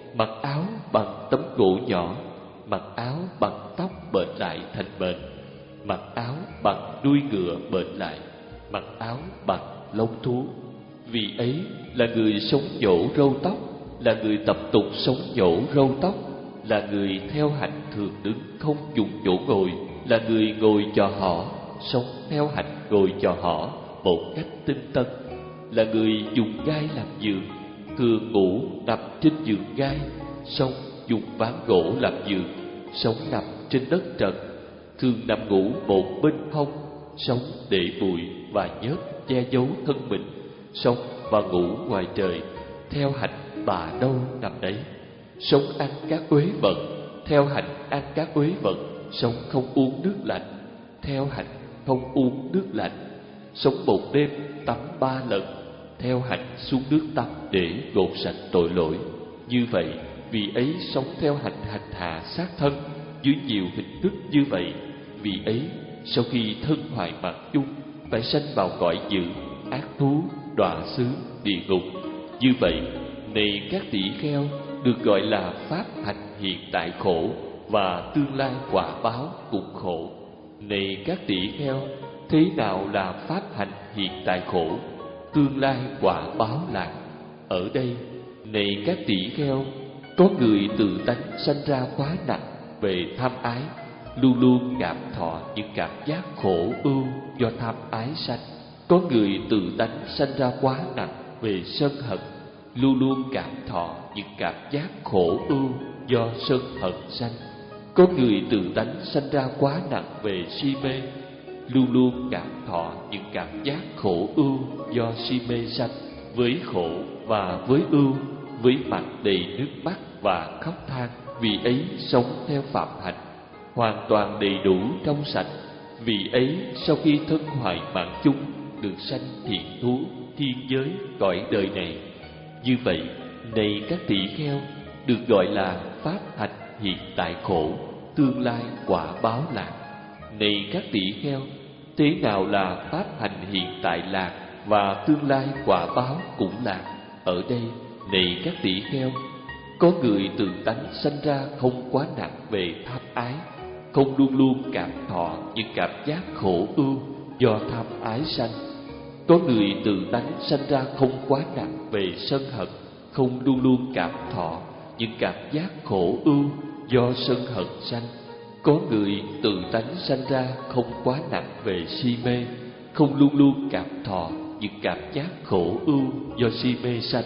mặc áo bằng tấm gỗ nhỏ, mặc áo bằng tóc bện lại thành mền, mặc áo bằng đuôi ngựa bện lại, mặc áo bằng lông thú. Vì ấy là người sống nhổ râu tóc, là người tập tục sống nhổ râu tóc, là người theo hạnh thường đứng không dùng chỗ ngồi, là người ngồi chò hỏ, sống theo hạnh ngồi chò hỏ một cách tinh tấn, là người dùng gai làm giường, thường ngủ nằm trên giường gai, sống dùng ván gỗ làm giường, sống nằm trên đất trần, thường nằm ngủ một bên hông, sống để bụi và nhớt che giấu thân mình, sống và ngủ ngoài trời, theo hạnh bà đâu nằm đấy, sống ăn các uế vật, theo hạnh ăn các uế vật, sống không uống nước lạnh, theo hạnh không uống nước lạnh, sống một đêm tắm ba lần, theo hạnh xuống nước tắm để gột sạch tội lỗi. Như vậy, vì ấy sống theo hạnh hành hạ sát thân dưới nhiều hình thức như vậy. Vì ấy, sau khi thân hoại mạng chung, phải sanh vào cõi dữ, ác thú, đọa xứ, địa ngục. Như vậy, này các tỷ kheo, được gọi là pháp hành hiện tại khổ, và tương lai quả báo cũng khổ. Này các tỷ kheo, thế nào là pháp hành hiện tại khổ, tương lai quả báo lạc? Ở đây, này các tỷ kheo, có người tự tánh sanh ra quá nặng về tham ái, luôn luôn cảm thọ những cảm giác khổ ưu do tham ái sanh. Có người tự tánh sanh ra quá nặng về sân hận, luôn luôn cảm thọ những cảm giác khổ ưu do sân hận sanh. Có người tự tánh sanh ra quá nặng về si mê, luôn luôn cảm thọ những cảm giác khổ ưu do si mê sanh. Với khổ và với ưu, với mặt đầy nước mắt và khóc than, vì ấy sống theo phạm hạnh, hoàn toàn đầy đủ trong sạch. Vì ấy sau khi thân hoại mạng chung, được sanh thiện thú, thiên giới, cõi đời này. Như vậy, này các tỷ kheo, được gọi là pháp hành hiện tại khổ, tương lai quả báo lạc. Này các tỷ kheo, thế nào là pháp hành hiện tại lạc và tương lai quả báo cũng lạc? Ở đây, này các tỷ kheo, có người tự tánh sanh ra không quá nặng về tham ái, không luôn luôn cảm thọ những cảm giác khổ ưu do tham ái sanh. Có người tự tánh sanh ra không quá nặng về sân hận, không luôn luôn cảm thọ những cảm giác khổ ưu do sân hận sanh. Có người tự tánh sanh ra không quá nặng về si mê, không luôn luôn cảm thọ những cảm giác khổ ưu do si mê sanh.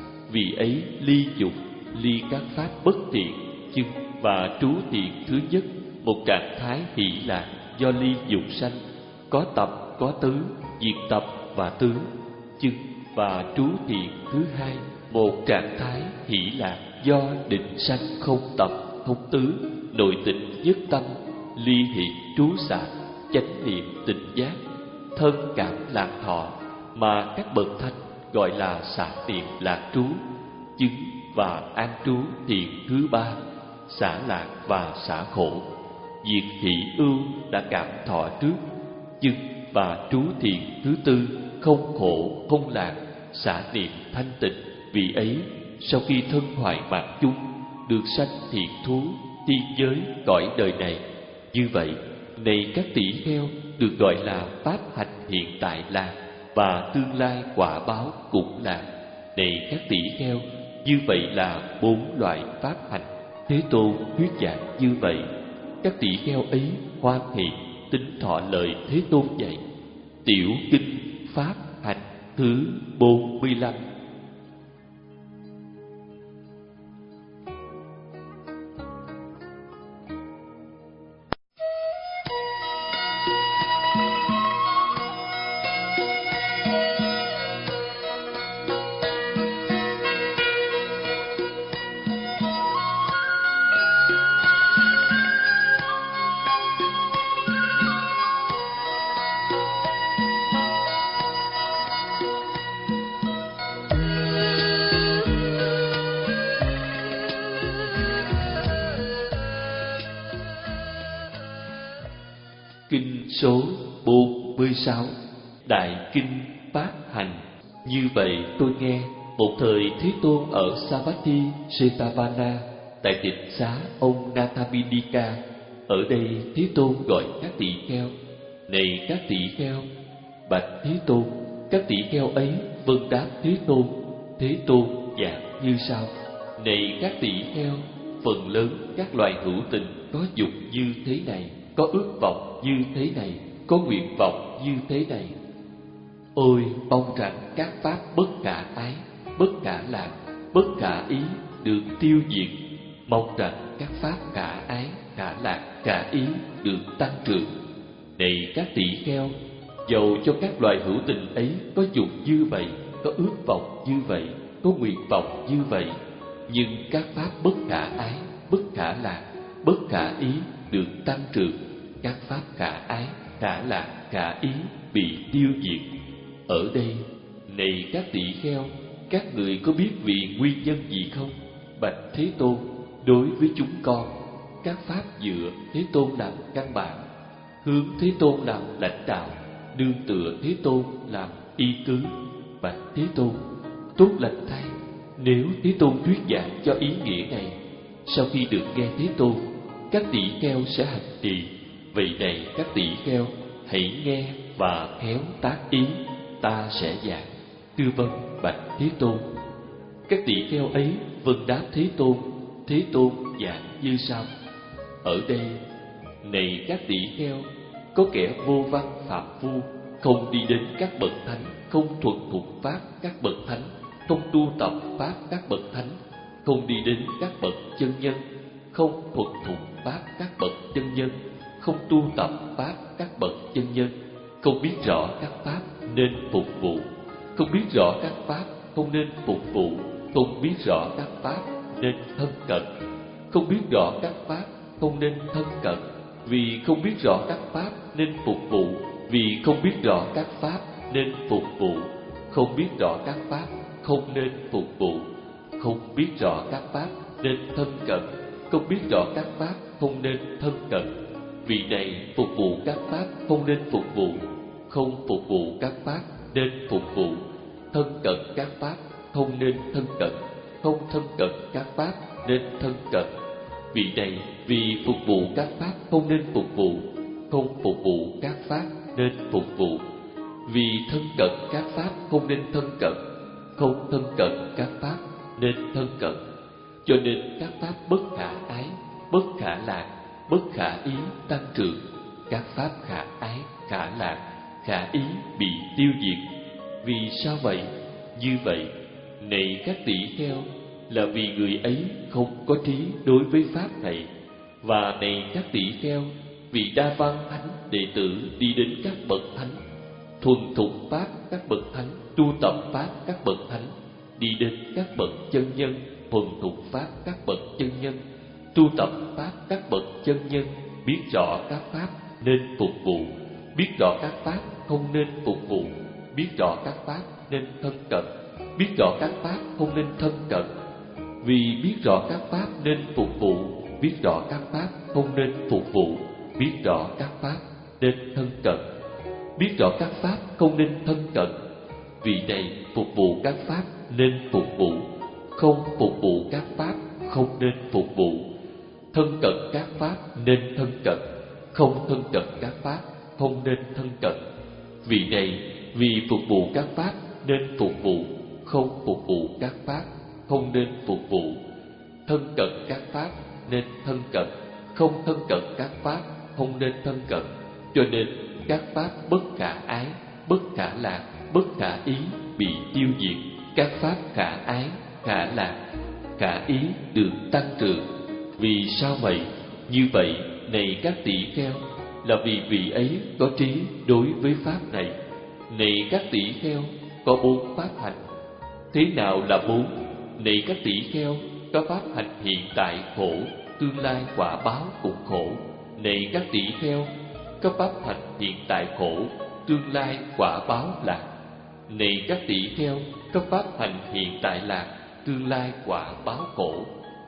Vì ấy ly dục, ly các pháp bất thiện, chứng và trú thiện thứ nhất, một trạng thái hỷ lạc do ly dục sanh, có tập, có tứ, diệt tập và tứ. Chứng và trú thiện thứ hai, một trạng thái hỷ lạc do định sanh, không tập, không tứ, nội tịnh nhất tâm, ly hiện trú xạ, chánh niệm tịnh giác, thân cảm lạc thọ, mà các bậc thánh gọi là xả niệm lạc trú. Chứng và an trú thiện thứ ba, xả lạc và xả khổ, diệt hỷ ưu đã cảm thọ trước. Chứng và trú thiện thứ tư, không khổ không lạc, xả niệm thanh tịnh. Vì ấy sau khi thân hoại mạng chung, được sanh thiện thú, thiên giới, cõi đời này. Như vậy, này các tỷ kheo, được gọi là pháp hành hiện tại lạc và tương lai quả báo cũng lạc. Này các tỷ kheo, như vậy là bốn loại pháp hành. Thế Tôn thuyết giảng như vậy, các tỷ kheo ấy hoan hỷ tín thọ lời Thế Tôn dạy. Tiểu kinh pháp hành thứ bốn mươi lăm. Kinh số bốn mươi sáu, Đại Kinh Pháp Hành. Như vậy tôi nghe, một thời Thế Tôn ở Savatthi Jetavana tại tịnh xá ông Nathamidika. Ở đây Thế Tôn gọi các tỷ kheo: này các tỷ kheo, bạch Thế Tôn. Các tỷ kheo ấy vâng đáp Thế Tôn. Thế Tôn giảng như sau: này các tỷ kheo, phần lớn các loài hữu tình có dục như thế này, có ước vọng như thế này, có nguyện vọng như thế này. Ôi mong rằng các pháp bất khả ái, bất khả lạc, bất khả ý được tiêu diệt. Mong rằng các pháp khả ái, khả lạc, khả ý được tăng trưởng. Này các tỷ kheo, dầu cho các loài hữu tình ấy có dục như vậy, có ước vọng như vậy, có nguyện vọng như vậy, nhưng các pháp bất khả ái, bất khả lạc, bất khả ý được tăng trưởng. Các pháp khả ái, khả lạc, khả ý bị tiêu diệt. Ở đây, này các tỷ kheo, các người có biết vì nguyên nhân gì không? Bạch Thế Tôn, đối với chúng con, các pháp dựa Thế Tôn làm căn bản, hướng Thế Tôn làm lãnh đạo, nương tựa Thế Tôn làm y cứ. Bạch Thế Tôn, tốt lành thay, nếu Thế Tôn thuyết giảng cho ý nghĩa này, sau khi được nghe Thế Tôn, các tỷ kheo sẽ hành trì. Vậy này các tỷ kheo, hãy nghe và khéo tác ý, ta sẽ giảng. Tư vấn bạch Thế Tôn. Các tỷ kheo ấy vâng đáp Thế Tôn. Thế Tôn giảng như sau: ở đây, này các tỷ kheo, có kẻ vô văn phạm phu, không đi đến các bậc thánh, không thuần thục pháp các bậc thánh, không tu tập pháp các bậc thánh, không đi đến các bậc chân nhân, không thuần thục pháp các bậc chân nhân, không tu tập pháp các bậc chân nhân, không biết rõ các pháp nên phục vụ, không biết rõ các pháp không nên phục vụ, không biết rõ các pháp nên thân cận, không biết rõ các pháp không nên thân cận, vì không biết rõ các pháp nên phục vụ, vì không biết rõ các pháp nên phục vụ, không biết rõ các pháp không nên phục vụ, không biết rõ các pháp nên thân cận, không biết rõ các pháp không nên thân cận. Vì này phục vụ các pháp không nên phục vụ, không phục vụ các pháp nên phục vụ, thân cận các pháp không nên thân cận, không thân cận các pháp nên thân cận. Vì này vì phục vụ các pháp không nên phục vụ, không phục vụ các pháp nên phục vụ, vì thân cận các pháp không nên thân cận, không thân cận các pháp nên thân cận. Cho nên các pháp bất khả ái, bất khả lạc, bất khả ý tăng trưởng. Các pháp khả ái, khả lạc, khả ý bị tiêu diệt. Vì sao vậy? Như vậy, này các tỷ kheo, là vì người ấy không có trí đối với pháp này. Và này các tỷ kheo, vì đa văn thánh đệ tử đi đến các bậc thánh, thuần thục pháp các bậc thánh, tu tập pháp các bậc thánh, đi đến các bậc chân nhân, thuần thục pháp các bậc chân nhân, tu tập pháp các bậc chân nhân, biết rõ các pháp nên phục vụ, biết rõ các pháp không nên phục vụ, biết rõ các pháp nên thân cận, biết rõ các pháp không nên thân cận. Vì biết rõ các pháp nên phục vụ, biết rõ các pháp không nên phục vụ, biết rõ các pháp nên thân cận, biết rõ các pháp không nên thân cận. Vì này phục vụ các pháp nên phục vụ, không phục vụ các pháp không nên phục vụ, thân cận các pháp nên thân cận, không thân cận các pháp không nên thân cận. Vì này vì phục vụ các pháp nên phục vụ, không phục vụ các pháp không nên phục vụ, thân cận các pháp nên thân cận, không thân cận các pháp không nên thân cận. Cho nên các pháp bất khả ái, bất khả lạc, bất khả ý bị tiêu diệt. Các pháp khả ái, khả lạc, khả ý được tăng trưởng. Vì sao vậy? Như vậy, này các tỷ kheo, là vì vị ấy có trí đối với pháp này. Này các tỷ kheo, có bốn pháp hành. Thế nào là bốn? Này các tỷ kheo, có pháp hành hiện tại khổ, tương lai quả báo cũng khổ. Này các tỷ kheo, có pháp hành hiện tại khổ, tương lai quả báo lạc. Này các tỷ kheo, có pháp hành hiện tại lạc, tương lai quả báo khổ.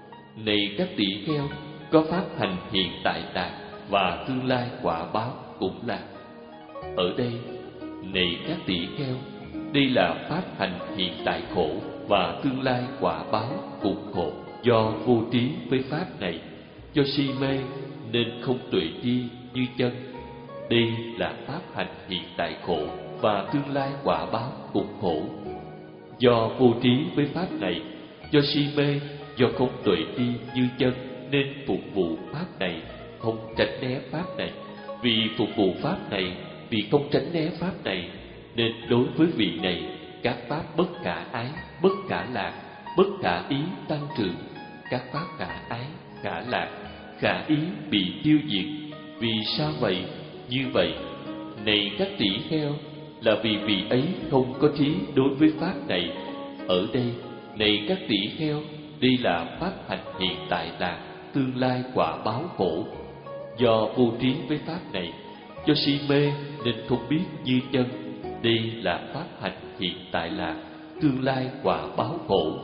Này các tỷ kheo, có pháp hành hiện tại lạc và tương lai quả báo cũng lạc. Ở đây, này các tỷ kheo, đây là pháp hành hiện tại khổ, và tương lai quả báo cũng khổ. Do vô trí với pháp này, do si mê nên không tuệ tri như chân. Đây là pháp hành hiện tại khổ và tương lai quả báo cũng khổ. Do vô trí với pháp này, do si mê, do không tuệ tri như chân nên phục vụ pháp này, không tránh né pháp này. Vì phục vụ pháp này, vì không tránh né pháp này, nên đối với vị này, các pháp bất khả ái, bất khả lạc, bất khả ý tăng trưởng. Các pháp khả ái, khả lạc, khả ý bị tiêu diệt. Vì sao vậy? Như vậy, này các tỷ kheo, là vì vị ấy không có trí đối với pháp này. Ở đây, này các tỷ kheo, đây là pháp hành hiện tại lạc, tương lai quả báo khổ. Do vô trí với pháp này, do si mê nên không biết như chân. Đây là pháp hành hiện tại lạc, tương lai quả báo khổ.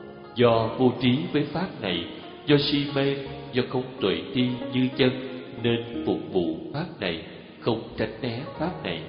Do vô trí với pháp này, do si mê, do không tuệ tri như chân nên phục vụ pháp này, không tránh né pháp này.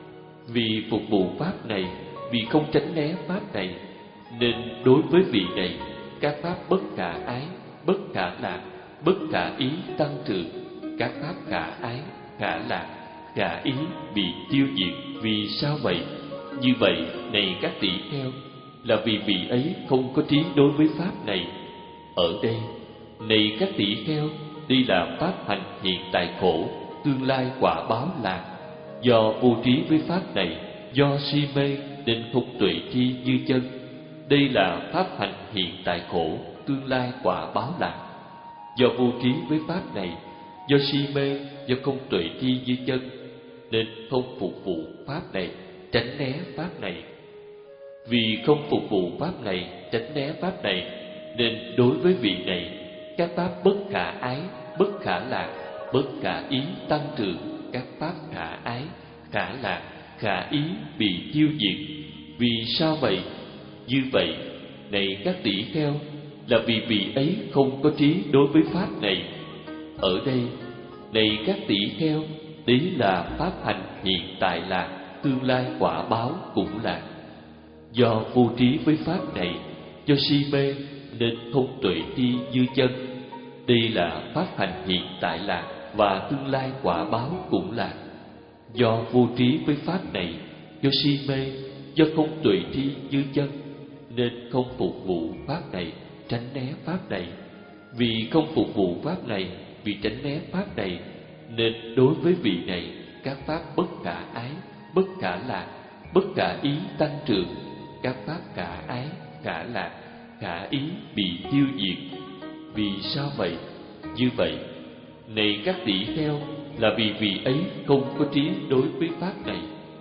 Vì phục vụ pháp này, vì không tránh né pháp này, nên đối với vị này, các pháp bất khả ái, bất khả lạc, bất khả ý tăng trưởng. Các pháp khả ái, khả lạc, khả ý bị tiêu diệt. Vì sao vậy? Như vậy, này các tỷ kheo, là vì vị ấy không có trí đối với pháp này. Ở đây, này các tỷ kheo, đây là pháp hành hiện tại khổ, tương lai quả báo lạc. Do vô trí với pháp này, do si mê nên không tuệ tri như chân. Đây là pháp hành hiện tại khổ, tương lai quả báo lạc. Do vô trí với pháp này, do si mê, do không tuệ tri như chân nên không phục vụ pháp này, tránh né pháp này. Vì không phục vụ pháp này, tránh né pháp này, nên đối với vị này, các pháp bất khả ái, bất khả lạc, bất khả ý tăng trưởng. Các pháp khả ái, khả lạc, khả ý bị tiêu diệt. Vì sao vậy? Như vậy, này các tỷ kheo, là vì vị ấy không có trí đối với pháp này. Ở đây, này các tỷ kheo, đấy là pháp hành hiện tại lạc, tương lai quả báo cũng lạc. Do vô trí với pháp này, do si mê nên không tuệ tri như chân. Đây là pháp hành hiện tại lạc và tương lai quả báo cũng lạc. Do vô trí với pháp này, do si mê, do không tuệ tri như chân nên không phục vụ pháp này, tránh né pháp này. Vì không phục vụ pháp này, vì tránh né pháp này, nên đối với vị này, các pháp bất khả ái, bất khả lạc, bất khả ý tăng trưởng. Các pháp khả ái, khả lạc, khả ý bị tiêu diệt. Vì sao vậy? Như vậy, này các tỷ kheo, là vì vị ấy không có trí đối với pháp này.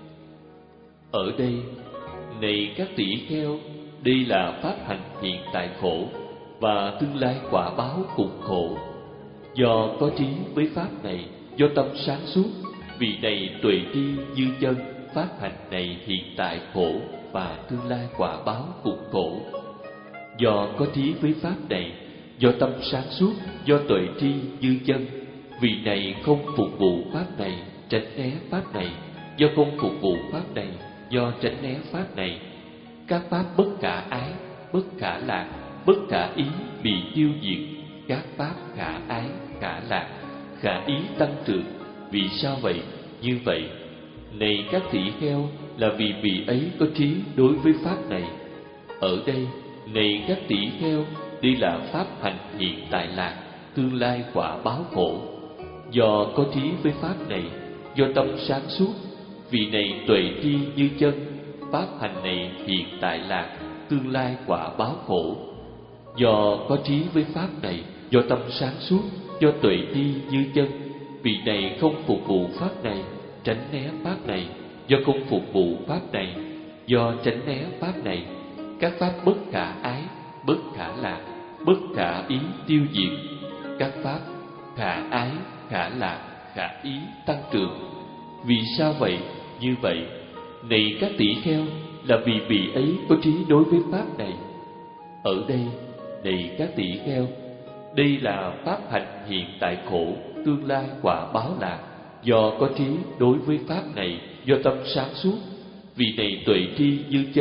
Ở đây, này các tỷ kheo, đây là pháp hành hiện tại khổ và tương lai quả báo cũng khổ. Do có trí với pháp này, do tâm sáng suốt, vị này tuệ tri như chân. Pháp hành này hiện tại khổ và tương lai quả báo cũng khổ. Do có trí với pháp này, do tâm sáng suốt, do tuệ tri như chân, vị này không phục vụ pháp này, tránh né pháp này. Do không phục vụ pháp này, do tránh né pháp này, các pháp bất khả ái, bất khả lạc, bất khả ý bị tiêu diệt. Các pháp khả ái, khả lạc, khả ý tăng trưởng. Vì sao vậy? Như vậy, này các tỷ kheo, là vì vị ấy có trí đối với pháp này. Ở đây, này các tỷ kheo, đây là pháp hành hiện tại lạc, tương lai quả báo khổ. Do có trí với pháp này, do tâm sáng suốt, vị này tuệ tri như chân. Pháp hành này hiện tại lạc, tương lai quả báo khổ. Do có trí với pháp này, do tâm sáng suốt, do tuệ tri như chân, vị này không phục vụ pháp này, tránh né pháp này. Do không phục vụ pháp này, do tránh né pháp này, các pháp bất khả ái, bất khả lạc, bất khả ý tiêu diệt. Các pháp khả ái, khả lạc, khả ý tăng trưởng. Vì sao vậy? Như vậy, này các tỷ kheo, là vì vị ấy có trí đối với pháp này. Ở đây, này các tỷ kheo, đây là pháp hành hiện tại khổ, tương lai quả báo lạc. Do có trí đối với pháp này, do tâm sáng suốt, vị này tuệ tri như chân.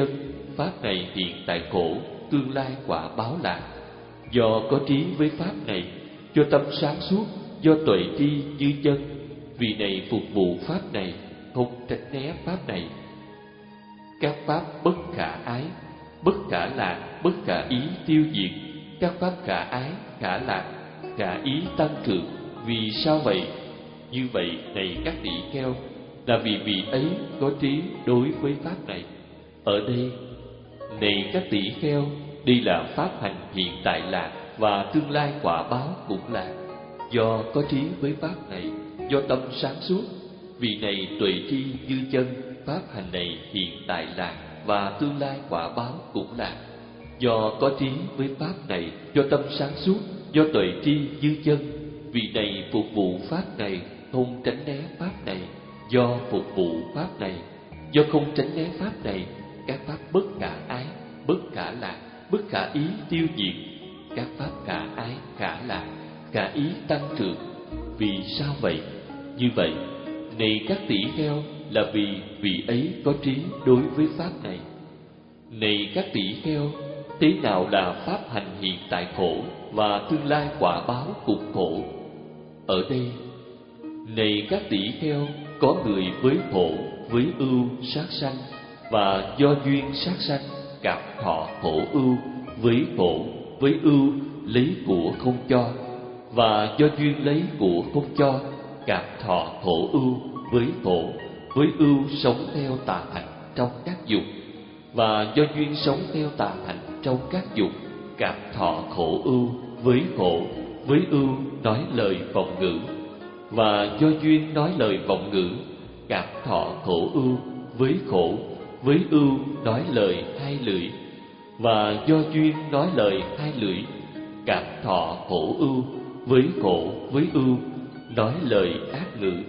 pháp này hiện tại khổ, tương lai quả báo lạc. Do có trí với pháp này, do tâm sáng suốt, do tuệ tri như chân, vì này phục vụ pháp này, không tránh né pháp này. Các pháp bất khả ái, bất khả lạc, bất khả ý tiêu diệt. Các pháp khả ái, khả lạc, khả ý tăng trưởng. Vì sao vậy? Như vậy này các tỷ kheo, là vì vị ấy có trí đối với pháp này. Ở đây, này các tỷ kheo, đây là pháp hành hiện tại lạc và tương lai quả báo cũng lạc. Do có trí với pháp này, do tâm sáng suốt, vì này tuệ tri như chân, pháp hành này hiện tại lạc và tương lai quả báo cũng lạc. Do có trí với pháp này, do tâm sáng suốt, do tuệ tri như chân, vì này phục vụ pháp này, không tránh né pháp này. Do phục vụ pháp này, do không tránh né pháp này, các pháp bất khả ái, bất khả lạc, bất khả ý tiêu diệt. Các pháp khả ái, khả lạc, khả ý tăng trưởng. Vì sao vậy? Như vậy, này các tỷ kheo, là vì vị ấy có trí đối với pháp này. Này các tỷ kheo, thế nào là pháp hành hiện tại khổ và tương lai quả báo cũng khổ? Ở đây, này các tỷ kheo, có người với khổ, với ưu sát sanh, và do duyên sát sanh cảm thọ khổ ưu, với khổ, với ưu lấy của không cho, và do duyên lấy của không cho cảm thọ khổ ưu, với khổ, với ưu sống theo tà hạnh trong các dục, và do duyên sống theo tà hạnh trong các dục cảm thọ khổ ưu, với khổ, với ưu nói lời vọng ngữ, và do duyên nói lời vọng ngữ cảm thọ khổ ưu, với khổ, với ưu nói lời hai lưỡi, và do duyên nói lời hai lưỡi cảm thọ khổ ưu, với khổ, với ưu nói lời ác ngữ,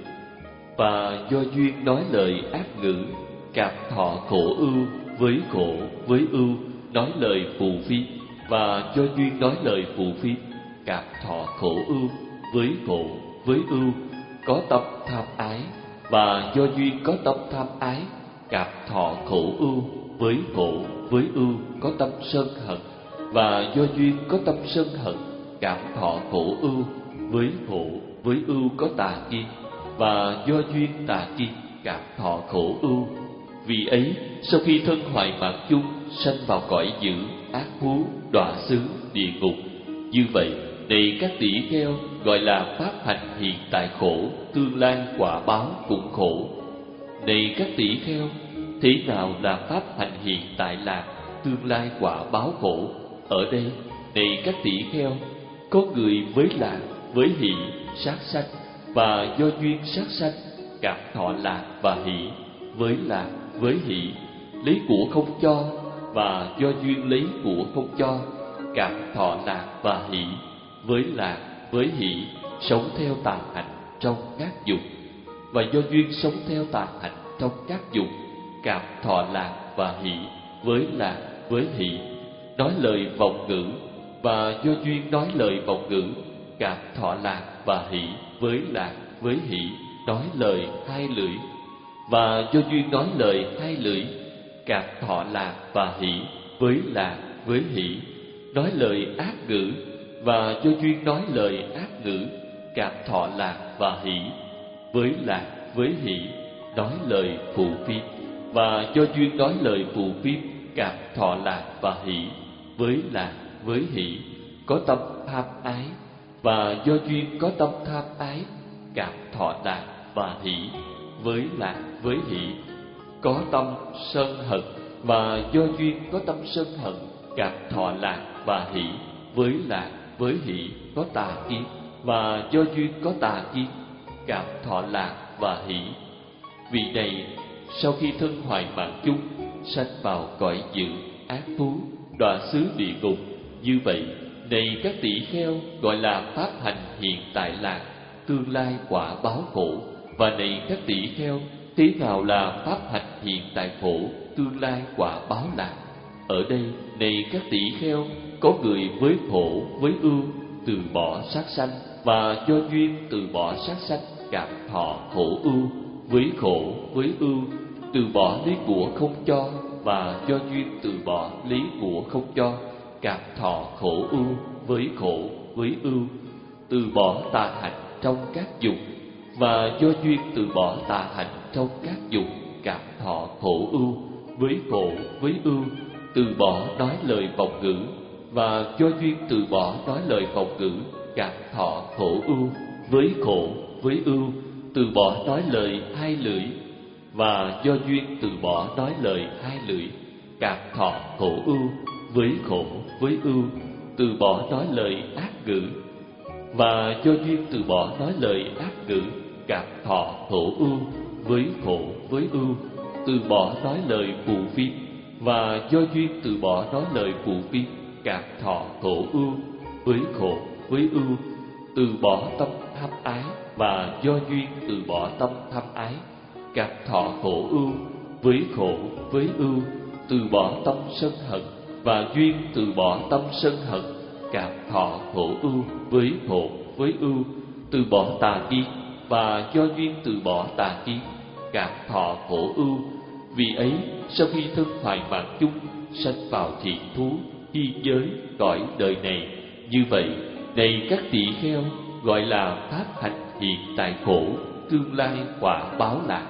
và do duyên nói lời ác ngữ cảm thọ khổ ưu, với khổ, với ưu nói lời phù phiếm, và do duyên nói lời phù phiếm cảm thọ khổ ưu, với khổ, với ưu có tâm tham ái, và do duyên có tâm tham ái cảm thọ khổ ưu, với khổ, với ưu có tâm sân hận, và do duyên có tâm sân hận cảm thọ khổ ưu, với khổ, với ưu có tà kiến, và do duyên tà kiến cảm thọ khổ ưu. Vì ấy, sau khi thân hoại mạng chung sanh vào cõi dữ, ác thú, đọa xứ, địa ngục. Như vậy, này các tỷ kheo, gọi là pháp hành hiện tại khổ, tương lai quả báo cũng khổ. Này các tỷ kheo, thế nào là pháp hành hiện tại lạc, tương lai quả báo khổ? Ở đây, này các tỷ kheo, có người với lạc, với hỷ, sát sanh, và do duyên sát sanh cảm thọ lạc và hỷ, với lạc, với hỷ lấy của không cho, và do duyên lấy của không cho cảm thọ lạc và hỷ, với lạc, với hỷ sống theo tà hạnh trong các dục, và do duyên sống theo tà hạnh trong các dục cảm thọ lạc và hỷ, với lạc, với hỷ nói lời vọng ngữ, và do duyên nói lời vọng ngữ cảm thọ lạc và hỷ, với lạc, với hỷ nói lời hai lưỡi, và do duyên nói lời hai lưỡi cảm thọ lạc và hỷ, với lạc, với hỷ nói lời ác ngữ, và do duyên nói lời ác ngữ cảm thọ lạc và hỷ, với lạc, với hỷ nói lời phù phiếm, và do duyên nói lời phù phiếm cảm thọ lạc và hỷ, với lạc, với hỷ có tâm tham ái, và do duyên có tâm tham ái cảm thọ lạc và hỷ, với lạc, với hỷ có tâm sân hận, và do duyên có tâm sân hận cảm thọ lạc và hỷ, với lạc, với hỷ có tà kiến, và do duyên có tà kiến cảm thọ lạc và hỷ. Vì này, sau khi thân hoại mạng chung sanh vào cõi dữ, ác thú, đọa xứ địa ngục. Như vậy, này các tỷ kheo, gọi là pháp hành hiện tại lạc, tương lai quả báo khổ. Và này các tỷ kheo, thế nào là pháp hành hiện tại khổ, tương lai quả báo lạc? Ở đây, này các tỷ kheo, có người với khổ, với ưu từ bỏ sát sanh, và do duyên từ bỏ sát sanh cảm thọ khổ ưu, với khổ, với ưu từ bỏ lấy của không cho và do duyên từ bỏ lý của không cho, cảm thọ khổ ưu với khổ với ưu, từ bỏ tà hạnh trong các dục, và do duyên từ bỏ tà hạnh trong các dục, cảm thọ khổ ưu với khổ với ưu, từ bỏ nói lời vọng ngữ, và do duyên từ bỏ nói lời vọng ngữ, cảm thọ khổ ưu với khổ với ưu, từ bỏ nói lời hai lưỡi, và do duyên từ bỏ nói lời hai lưỡi, cảm thọ khổ ưu với khổ với ưu, từ bỏ nói lời ác ngữ, và do duyên từ bỏ nói lời ác ngữ, cảm thọ khổ ưu với khổ với ưu, từ bỏ nói lời phụ phiếm, và do duyên từ bỏ nói lời phụ phiếm, cảm thọ khổ ưu với khổ với ưu, từ bỏ tâm tham ái, và do duyên từ bỏ tâm tham ái, cảm thọ khổ ưu với khổ với ưu, từ bỏ tâm sân hận, và duyên từ bỏ tâm sân hận, cảm thọ khổ ưu với khổ với ưu, từ bỏ tà kiến, và do duyên từ bỏ tà kiến, cảm thọ khổ ưu. Vì ấy, sau khi thân hoại mạng chung, sanh vào thiện thú, hy giới, cõi đời này. Như vậy, này các tỳ kheo, gọi là pháp hành hiện tại khổ, tương lai quả báo lạc.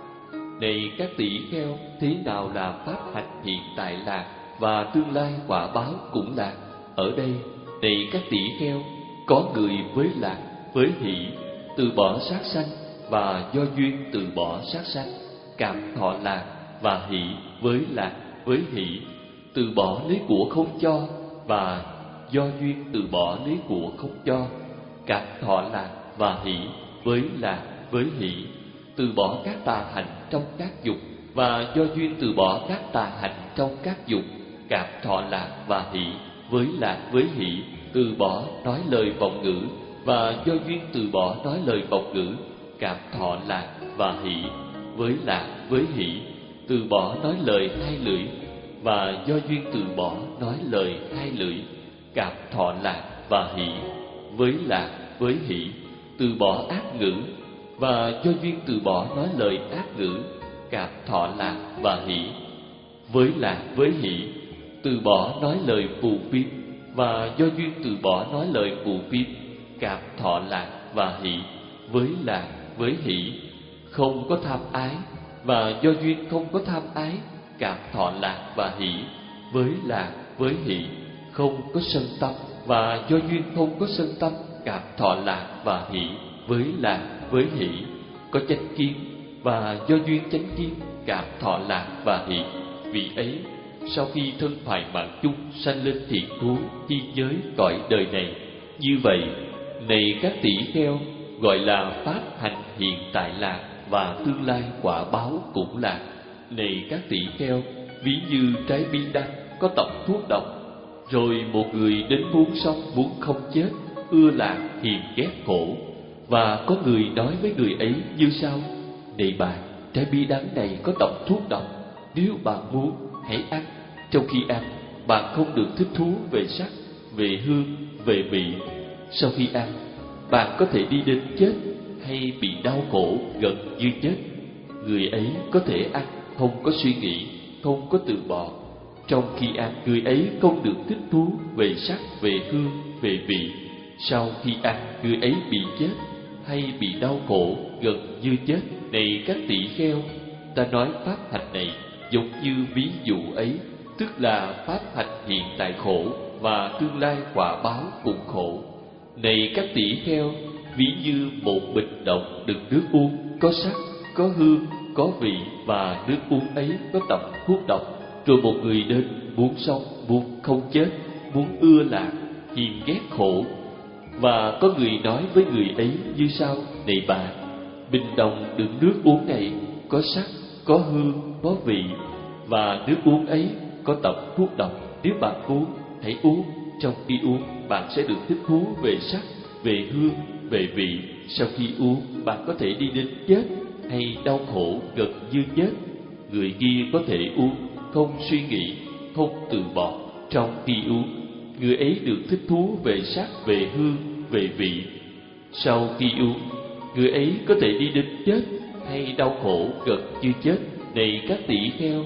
Này các tỳ kheo, thế nào là pháp hành hiện tại lạc và tương lai quả báo cũng lạc? Ở đây, này các tỳ kheo, có người với lạc, với hỷ, từ bỏ sát sanh, và do duyên từ bỏ sát sanh, cảm thọ lạc và hỷ với lạc, với hỷ, từ bỏ lấy của không cho, và do duyên từ bỏ lấy của không cho, cảm thọ lạc và hỷ với lạc, với hỷ, từ bỏ các tà hạnh trong các dục, và do duyên từ bỏ các tà hạnh trong các dục, cảm thọ lạc và hỷ với lạc, với hỷ, từ bỏ nói lời vọng ngữ, và do duyên từ bỏ nói lời vọng ngữ, cảm thọ lạc và hỷ với lạc, với hỷ, từ bỏ nói lời hai lưỡi, và do duyên từ bỏ nói lời hai lưỡi, cảm thọ lạc và hỷ với lạc, với hỷ, từ bỏ ác ngữ, và do duyên từ bỏ nói lời ác ngữ, cảm thọ lạc và hỷ với lạc, với hỷ, từ bỏ nói lời phù phiếm, và do duyên từ bỏ nói lời phù phiếm, cảm thọ lạc và hỷ với lạc, với hỷ, không có tham ái, và do duyên không có tham ái, cảm thọ lạc và hỷ với lạc, với hỷ, không có sân tâm, và do duyên không có sân tâm, cảm thọ lạc và hỷ với lạc, với hỷ, có chánh kiến, và do duyên chánh kiến, cảm thọ lạc và hỷ. Vì ấy, sau khi thân hoại mạng chung, sanh lên thiện thú, thiên giới, cõi đời này. Như vậy, này các tỷ kheo, gọi là pháp hành hiện tại lạc và tương lai quả báo cũng lạc. Này các tỷ kheo, ví như trái bi đắng có tẩm thuốc độc, rồi một người đến muốn sống muốn không chết, ưa lạc hiền ghét khổ, và có người nói với người ấy như sau: này bạn, trái bi đắng này có tẩm thuốc độc, nếu bạn muốn hãy ăn. Trong khi ăn, bạn không được thích thú về sắc, về hương, về vị. Sau khi ăn, bạn có thể đi đến chết hay bị đau khổ gần như chết. Người ấy có thể ăn, không có suy nghĩ, không có từ bỏ. Trong khi ăn, người ấy không được thích thú về sắc, về hương, về vị. Sau khi ăn, người ấy bị chết hay bị đau khổ gần như chết. Này các tỷ kheo, ta nói pháp hành này giống như ví dụ ấy, tức là pháp hành hiện tại khổ và tương lai quả báo cũng khổ. Này các tỷ kheo, ví như một bình động đựng nước uống, có sắc, có hương, có vị, và nước uống ấy có tẩm thuốc độc. Rồi một người đến muốn sống, muốn không chết, muốn ưa lạc, hiền ghét khổ, và có người nói với người ấy như sau: này bạn, bình đồng đựng nước uống này có sắc, có hương, có vị, và nước uống ấy có tẩm thuốc độc. Nếu bạn uống, hãy uống. Trong khi uống, bạn sẽ được thích thú về sắc, về hương, về vị. Sau khi uống, bạn có thể đi đến chết hay đau khổ gần như chết. Người kia có thể uống, không suy nghĩ, không từ bỏ. Trong khi uống, người ấy được thích thú về sắc, về hương, về vị. Sau khi uống, người ấy có thể đi đến chết hay đau khổ gần như chết. Này các tỷ kheo,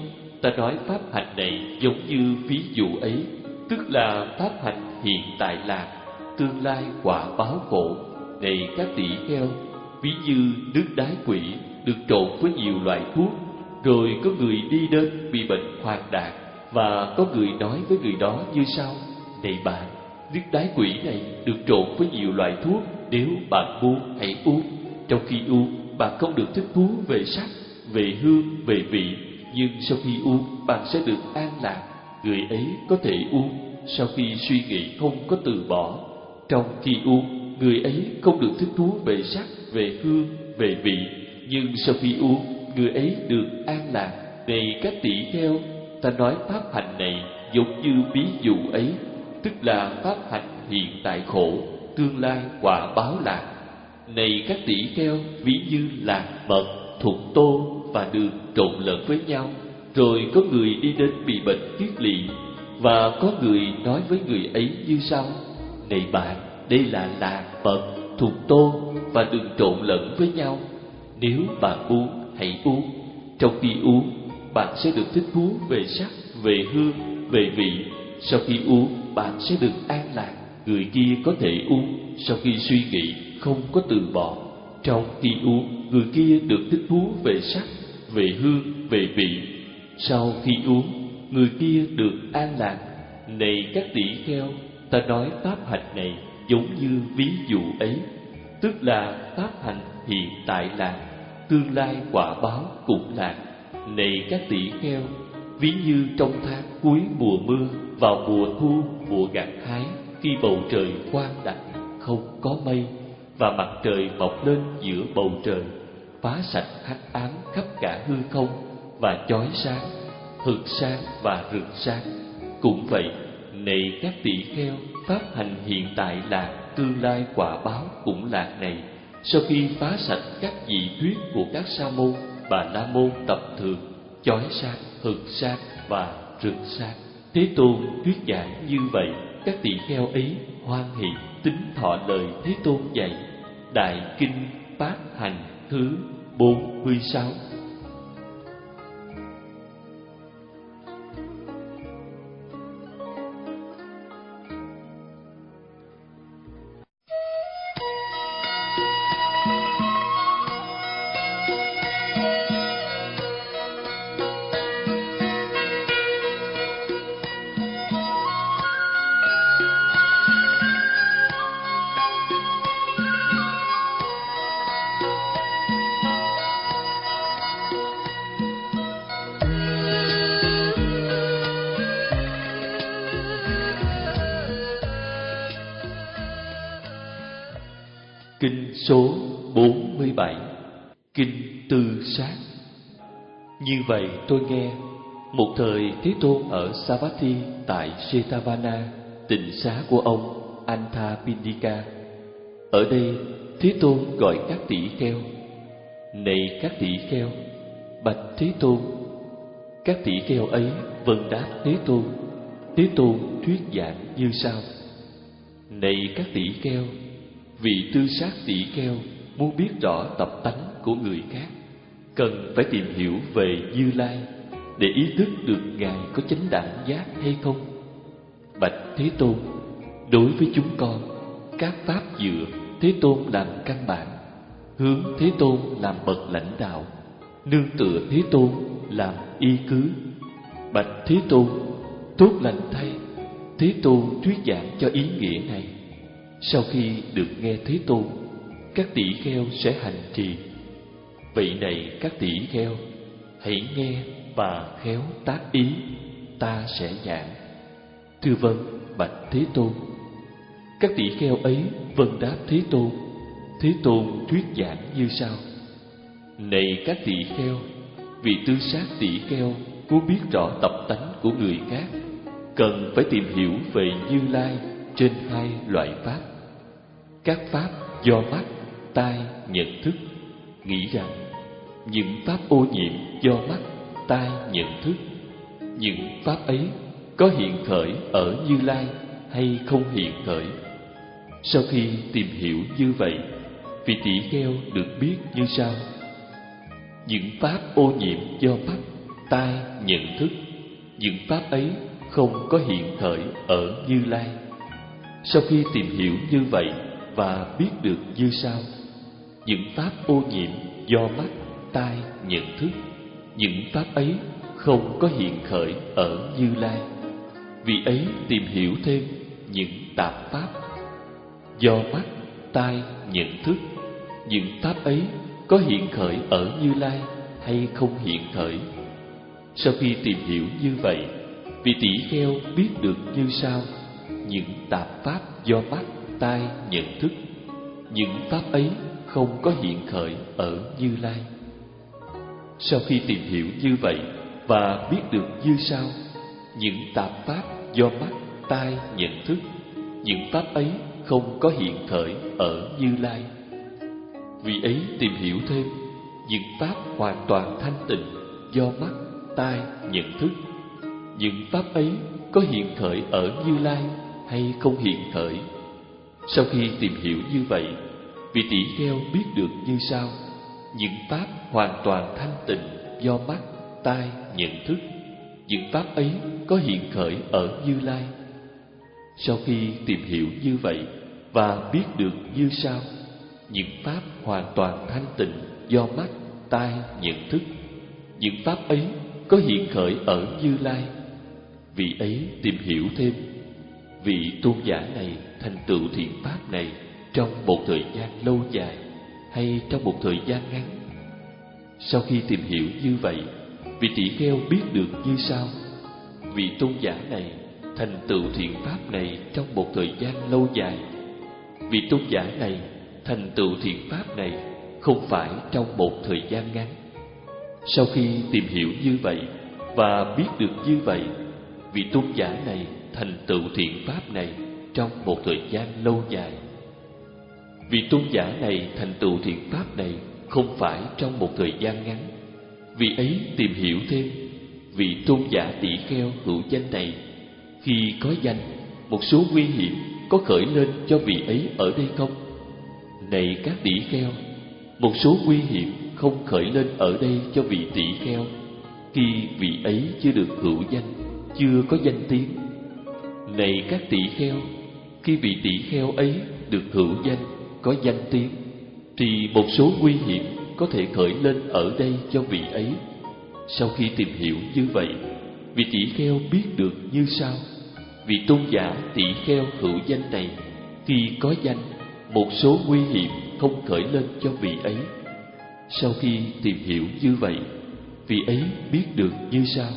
ta nói pháp hành này giống như ví dụ ấy, tức là pháp hành hiện tại lạc, tương lai quả báo khổ. Này các tỷ kheo, ví như nước đái quỷ được trộn với nhiều loại thuốc, rồi có người đi đến bị bệnh hoạn đạt, và có người nói với người đó như sau: này bạn, nước đái quỷ này được trộn với nhiều loại thuốc, nếu bạn muốn hãy uống. Trong khi uống, bạn không được thích thú về sắc, về hương, về vị, nhưng sau khi uống, bạn sẽ được an lạc. Người ấy có thể uống, sau khi suy nghĩ không có từ bỏ. Trong khi uống, người ấy không được thích thú về sắc, về hương, về vị, nhưng sau khi uống, người ấy được an lạc. Này các tỷ kheo, ta nói pháp hành này giống như ví dụ ấy, tức là pháp hành hiện tại khổ, tương lai quả báo lạc. Này các tỷ kheo, ví như lạc mật, thuận tô và đường trộn lẫn với nhau, rồi có người đi đến bị bệnh kiết lỵ, và có người nói với người ấy như sau: này bạn, đây là lạc mật, thuận tô và đường trộn lẫn với nhau, nếu bạn uống hãy uống. Trong khi uống, bạn sẽ được thích thú về sắc, về hương, về vị, sau khi uống bạn sẽ được an lạc. Người kia có thể uống, sau khi suy nghĩ không có từ bỏ. Trong khi uống, người kia được thích thú về sắc, về hương, về vị, sau khi uống, người kia được an lạc. Này các tỷ kheo, ta nói pháp hành này giống như ví dụ ấy, tức là pháp hành hiện tại lạc, tương lai quả báo cũng lạc. Này các tỷ kheo, ví như trong tháng cuối mùa mưa, vào mùa thu, mùa gặt hái, khi bầu trời quang đãng, không có mây, và mặt trời mọc lên giữa bầu trời, phá sạch hắc ám khắp cả hư không, và chói sáng, hực sáng và rực sáng. Cũng vậy, này các tỷ kheo, pháp hành hiện tại lạc, tương lai quả báo cũng lạc này, sau khi phá sạch các dị thuyết của các sa môn, bà la môn tập thường, chói sáng, hực sáng và rực sáng, Thế Tôn thuyết giảng như vậy, các tỷ kheo ấy hoan hỷ tín thọ lời Thế Tôn dạy. Đại kinh Bát Hành thứ bốn mươi sáu. Kinh số bốn mươi bảy. Kinh Tư Sát. Như vậy tôi nghe, một thời Thế Tôn ở Savatthi tại Jetavana, tịnh xá của ông Anthapindika. Ở đây Thế Tôn gọi các tỷ kheo: này các tỷ kheo, bạch Thế Tôn. Các tỷ kheo ấy vâng đáp Thế Tôn. Thế Tôn thuyết giảng như sau: này các tỷ kheo, vị Tư Sát tỷ kheo muốn biết rõ tập tánh của người khác, cần phải tìm hiểu về Như Lai để ý thức được Ngài có chánh đẳng giác hay không. Bạch Thế Tôn, đối với chúng con, các pháp dựa Thế Tôn làm căn bản, hướng Thế Tôn làm bậc lãnh đạo, nương tựa Thế Tôn làm y cứ. Bạch Thế Tôn, tốt lành thay, Thế Tôn thuyết giảng cho ý nghĩa này. Sau khi được nghe Thế Tôn, các tỷ kheo sẽ hành trì. Vậy này các tỷ kheo, hãy nghe và khéo tác ý, ta sẽ giảng. Thưa vâng, bạch Thế Tôn. Các tỷ kheo ấy vâng đáp Thế Tôn. Thế Tôn thuyết giảng như sau: này các tỷ kheo, vị Tư Sát tỷ kheo muốn biết rõ tập tánh của người khác, cần phải tìm hiểu về Như Lai trên hai loại pháp. Các pháp do mắt, tai, nhận thức, nghĩ rằng những pháp ô nhiễm do mắt, tai, nhận thức, những pháp ấy có hiện khởi ở Như Lai hay không hiện khởi. Sau khi tìm hiểu như vậy, vị tỷ kheo được biết như sau: những pháp ô nhiễm do mắt, tai nhận thức, những pháp ấy không có hiện khởi ở Như Lai. Sau khi tìm hiểu như vậy và biết được như sau: những pháp ô nhiễm do mắt, tai, nhận thức, những pháp ấy không có hiện khởi ở Như Lai. Vì ấy tìm hiểu thêm những tạp pháp do mắt, tai, nhận thức, những pháp ấy có hiện khởi ở Như Lai hay không hiện khởi. Sau khi tìm hiểu như vậy, vị tỷ kheo biết được như sau: những tạp pháp do mắt, tai, nhận thức, những pháp ấy không có hiện khởi ở Như Lai. Sau khi tìm hiểu như vậy và biết được như sau: những tạp pháp do mắt, tai, nhận thức, những pháp ấy không có hiện khởi ở Như Lai. Vì ấy tìm hiểu thêm những pháp hoàn toàn thanh tịnh do mắt, tai, nhận thức, những pháp ấy có hiện khởi ở Như Lai hay không hiện khởi. Sau khi tìm hiểu như vậy, vị tỷ kheo biết được như sau: những pháp hoàn toàn thanh tịnh do mắt, tai, nhận thức, những pháp ấy có hiện khởi ở Như Lai. Sau khi tìm hiểu như vậy và biết được như sau: những pháp hoàn toàn thanh tịnh do mắt, tai, nhận thức, những pháp ấy có hiện khởi ở Như Lai. Vì ấy tìm hiểu thêm: vị tôn giả này thành tựu thiện pháp này trong một thời gian lâu dài hay trong một thời gian ngắn. Sau khi tìm hiểu như vậy, vị tỷ kheo biết được như sau: vị tôn giả này thành tựu thiện pháp này trong một thời gian lâu dài. Vị tôn giả này thành tựu thiện pháp này không phải trong một thời gian ngắn. Sau khi tìm hiểu như vậy và biết được như vậy, vị tôn giả này thành tựu thiện pháp này trong một thời gian lâu dài. Vị tôn giả này thành tựu thiện pháp này không phải trong một thời gian ngắn. Vì ấy tìm hiểu thêm: vị tôn giả tỷ kheo hữu danh này, khi có danh, một số nguy hiểm có khởi lên cho vị ấy ở đây không? Này các tỷ kheo, một số nguy hiểm không khởi lên ở đây cho vị tỷ kheo khi vị ấy chưa được hữu danh, chưa có danh tiếng. Này các tỷ kheo, khi vị tỷ kheo ấy được hữu danh, có danh tiếng, thì một số nguy hiểm có thể khởi lên ở đây cho vị ấy. Sau khi tìm hiểu như vậy, vị tỷ kheo biết được như sau: vị tôn giả tỷ kheo hữu danh này, khi có danh, một số nguy hiểm không khởi lên cho vị ấy. Sau khi tìm hiểu như vậy, vị ấy biết được như sau: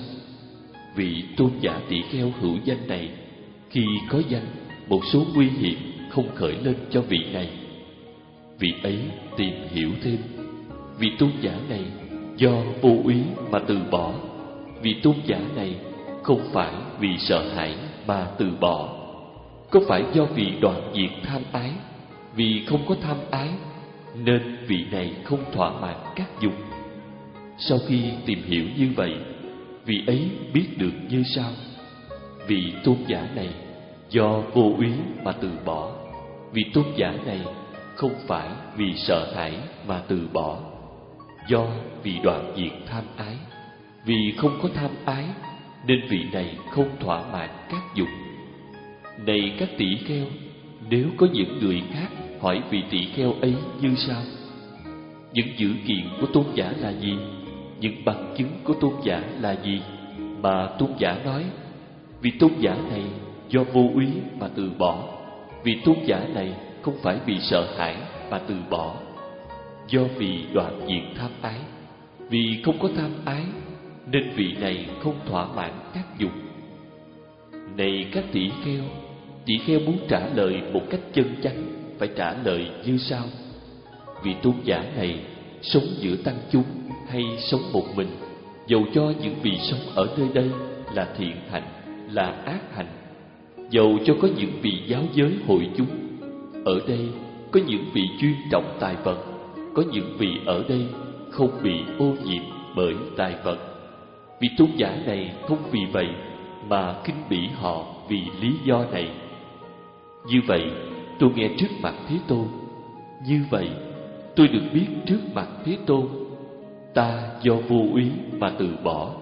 vị tôn giả tỷ kheo hữu danh này, khi có danh, một số nguy hiểm không khởi lên cho vị này. Vị ấy tìm hiểu thêm: vị tôn giả này do vô úy mà từ bỏ. Vị tôn giả này không phải vì sợ hãi mà từ bỏ. Có phải do vì đoạn diệt tham ái? Vì không có tham ái nên vị này không thỏa mãn các dục. Sau khi tìm hiểu như vậy, vị ấy biết được như sau: vị tôn giả này do vô úy mà từ bỏ. Vị tôn giả này không phải vì sợ hãi mà từ bỏ. Do vì đoạn diệt tham ái, vì không có tham ái nên vị này không thỏa mãn các dục. Này các tỷ kheo, nếu có những người khác hỏi vị tỷ kheo ấy như sau: những dữ kiện của tôn giả là gì? Những bằng chứng của tôn giả là gì? Mà tôn giả nói: vị tôn giả này do vô úy mà từ bỏ. Vị tôn giả này không phải vì sợ hãi mà từ bỏ. Do vì đoạn diệt tham ái, vì không có tham ái nên vị này không thỏa mãn các dục. Này các tỷ kheo, tỷ kheo muốn trả lời một cách chân chánh phải trả lời như sau: vị tôn giả này sống giữa tăng chúng hay sống một mình, dầu cho những vị sống ở nơi đây là thiện hạnh, là ác hạnh, dầu cho có những vị giáo giới hội chúng, ở đây có những vị chuyên trọng tài vật, có những vị ở đây không bị ô nhiễm bởi tài vật. Vị tôn giả này không vì vậy mà khinh bỉ họ vì lý do này. Như vậy tôi nghe trước mặt Thế Tôn. Như vậy tôi được biết trước mặt Thế Tôn. Ta do vô úy mà từ bỏ.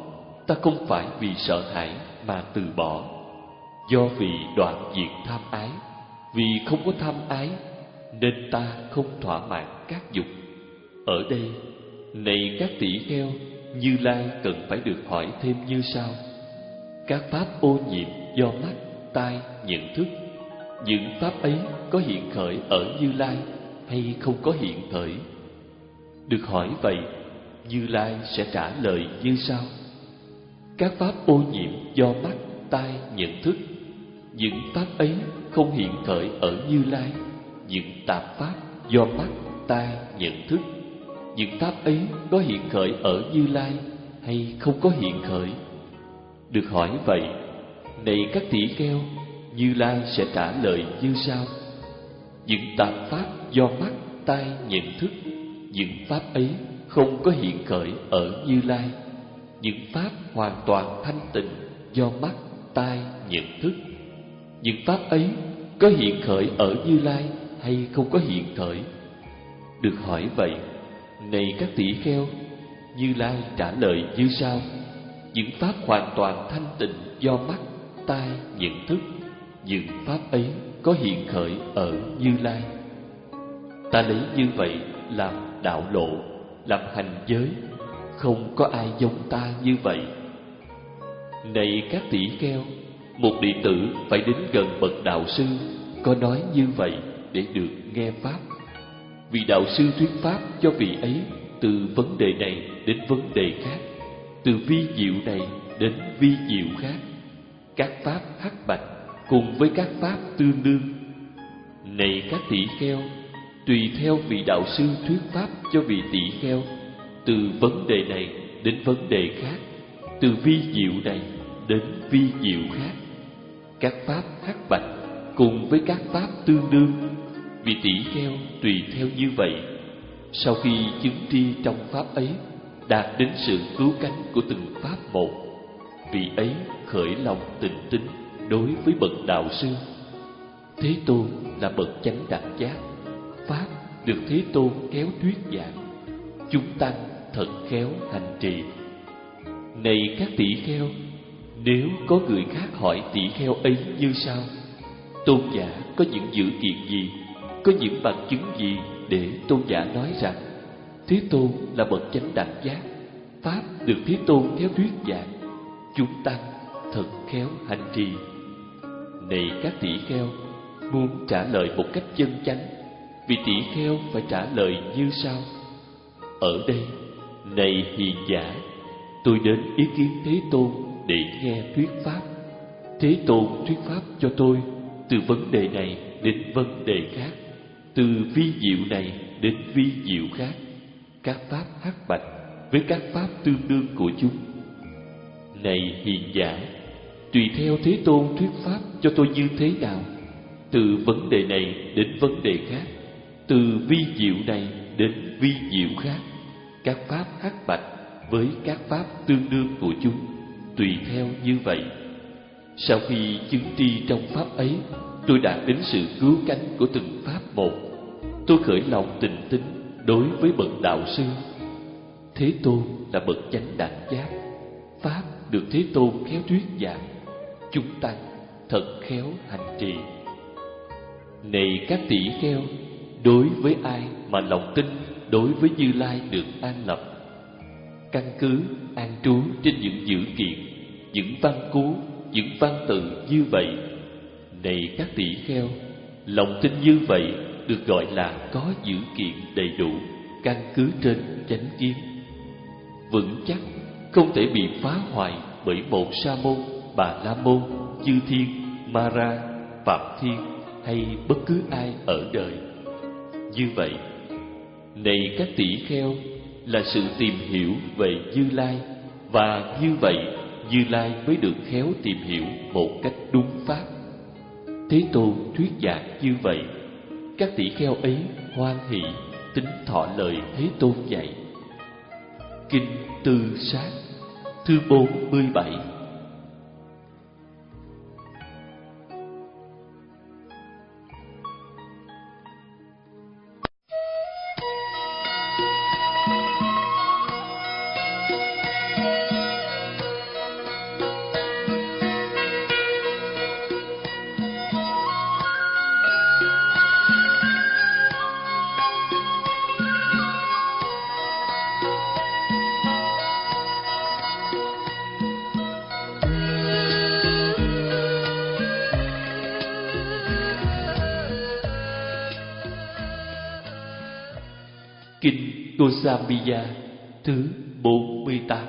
ta không phải vì sợ hãi mà từ bỏ. Do vì đoạn diệt tham ái, vì không có tham ái nên ta không thỏa mãn các dục. Ở đây, này các tỷ kheo, Như Lai cần phải được hỏi thêm như sau: các pháp ô nhiễm do mắt, tai, nhận thức, những pháp ấy có hiện khởi ở Như Lai hay không có hiện khởi? Được hỏi vậy, Như Lai sẽ trả lời như sau: các pháp ô nhiễm do mắt, tai, nhận thức, những pháp ấy không hiện khởi ở Như Lai. Những tạp pháp do mắt, tai, nhận thức, những pháp ấy có hiện khởi ở Như Lai hay không có hiện khởi? Được hỏi vậy, này các tỷ kheo, Như Lai sẽ trả lời như sau: những tạp pháp do mắt, tai, nhận thức, những pháp ấy không có hiện khởi ở Như Lai. Những pháp hoàn toàn thanh tịnh do mắt, tai, nhận thức, những pháp ấy có hiện khởi ở Như Lai hay không có hiện khởi? Được hỏi vậy, này các tỷ kheo, Như Lai trả lời như sau: những pháp hoàn toàn thanh tịnh do mắt, tai, nhận thức, những pháp ấy có hiện khởi ở Như Lai. Ta lấy như vậy làm đạo lộ, làm hành giới, không có ai giống ta như vậy. Này các tỷ kheo, một đệ tử phải đến gần bậc đạo sư có nói như vậy để được nghe pháp. Vị đạo sư thuyết pháp cho vị ấy từ vấn đề này đến vấn đề khác, từ vi diệu này đến vi diệu khác, các pháp hắc bạch cùng với các pháp tương đương. Này các tỷ kheo, tùy theo vị đạo sư thuyết pháp cho vị tỷ kheo từ vấn đề này đến vấn đề khác, từ vi diệu này đến vi diệu khác, các pháp hắc bạch cùng với các pháp tương đương. Vị tỷ kheo tùy theo như vậy, sau khi chứng tri trong pháp ấy, đạt đến sự cứu cánh của từng pháp một, vị ấy khởi lòng tịnh tín đối với bậc đạo sư. Thế Tôn là bậc chánh đẳng giác, pháp được Thế Tôn kéo thuyết giảng, chúng tăng thật khéo hành trì. Này các tỷ kheo, nếu có người khác hỏi tỷ kheo ấy như sau: tôn giả có những dữ kiện gì, có những bằng chứng gì để tôn giả nói rằng Thế Tôn là bậc chánh đẳng giác, pháp được Thế Tôn khéo thuyết giảng, chúng tăng thật khéo hành trì? Này các tỷ kheo, muốn trả lời một cách chân chánh, vị tỷ kheo phải trả lời như sau: ở đây, này hiền giả, tôi đến ý kiến Thế Tôn để nghe thuyết pháp. Thế Tôn thuyết pháp cho tôi từ vấn đề này đến vấn đề khác, từ vi diệu này đến vi diệu khác, các pháp hắc bạch với các pháp tương đương của chúng. Này hiền giả, tùy theo Thế Tôn thuyết pháp cho tôi như thế nào, từ vấn đề này đến vấn đề khác, từ vi diệu này đến vi diệu khác, các pháp hắc bạch với các pháp tương đương của chúng, tùy theo như vậy. Sau khi chứng tri trong pháp ấy, tôi đạt đến sự cứu cánh của từng pháp một. Tôi khởi lòng tịnh tín đối với bậc đạo sư. Thế Tôn là bậc chánh đẳng giác, pháp được Thế Tôn khéo thuyết giảng, chúng tăng thật khéo hành trì. Này các tỷ kheo, đối với ai mà lòng tin đối với Như Lai được an lập, căn cứ an trú trên những dữ kiện, những văn cú, những văn tự như vậy, này các tỷ kheo, lòng tin như vậy được gọi là có dữ kiện đầy đủ, căn cứ trên chánh kiến, vững chắc, không thể bị phá hoại bởi một sa môn, bà la môn, chư thiên, ma ra, phạm thiên hay bất cứ ai ở đời. Như vậy, này các tỷ kheo, là sự tìm hiểu về Như Lai, và như vậy Như Lai mới được khéo tìm hiểu một cách đúng pháp. Thế Tôn thuyết giảng như vậy, các tỷ kheo ấy hoan hỷ tín thọ lời Thế Tôn dạy. Kinh Tư Sát thứ bốn mươi bảy. Kinh Kosambiya thứ bốn mươi tám.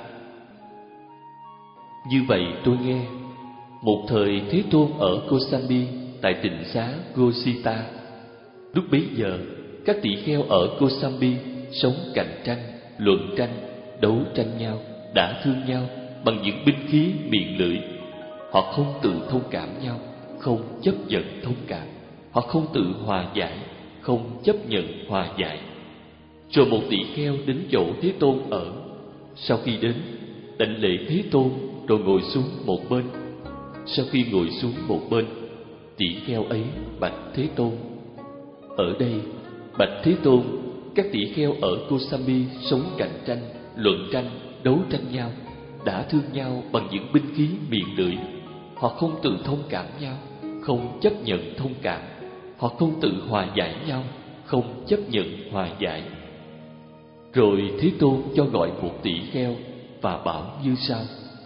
Như vậy tôi nghe, một thời Thế Tôn ở Kosambi tại tịnh xá Gosita. Lúc bấy giờ, các tỷ kheo ở Kosambi sống cạnh tranh, luận tranh, đấu tranh nhau, đả thương nhau bằng những binh khí miệng lưỡi. Họ không tự thông cảm nhau, không chấp nhận thông cảm. Họ không tự hòa giải, không chấp nhận hòa giải. Rồi một tỷ kheo đến chỗ Thế Tôn ở. Sau khi đến, đảnh lễ Thế Tôn rồi ngồi xuống một bên. Sau khi ngồi xuống một bên, tỷ kheo ấy bạch Thế Tôn: ở đây, bạch Thế Tôn, các tỷ kheo ở Kosambi sống cạnh tranh, luận tranh, đấu tranh nhau, đả thương nhau bằng những binh khí miệng lưỡi. Họ không tự thông cảm nhau, không chấp nhận thông cảm. Họ không tự hòa giải nhau, không chấp nhận hòa giải. Rồi Thế Tôn cho gọi một tỷ kheo và bảo như sau: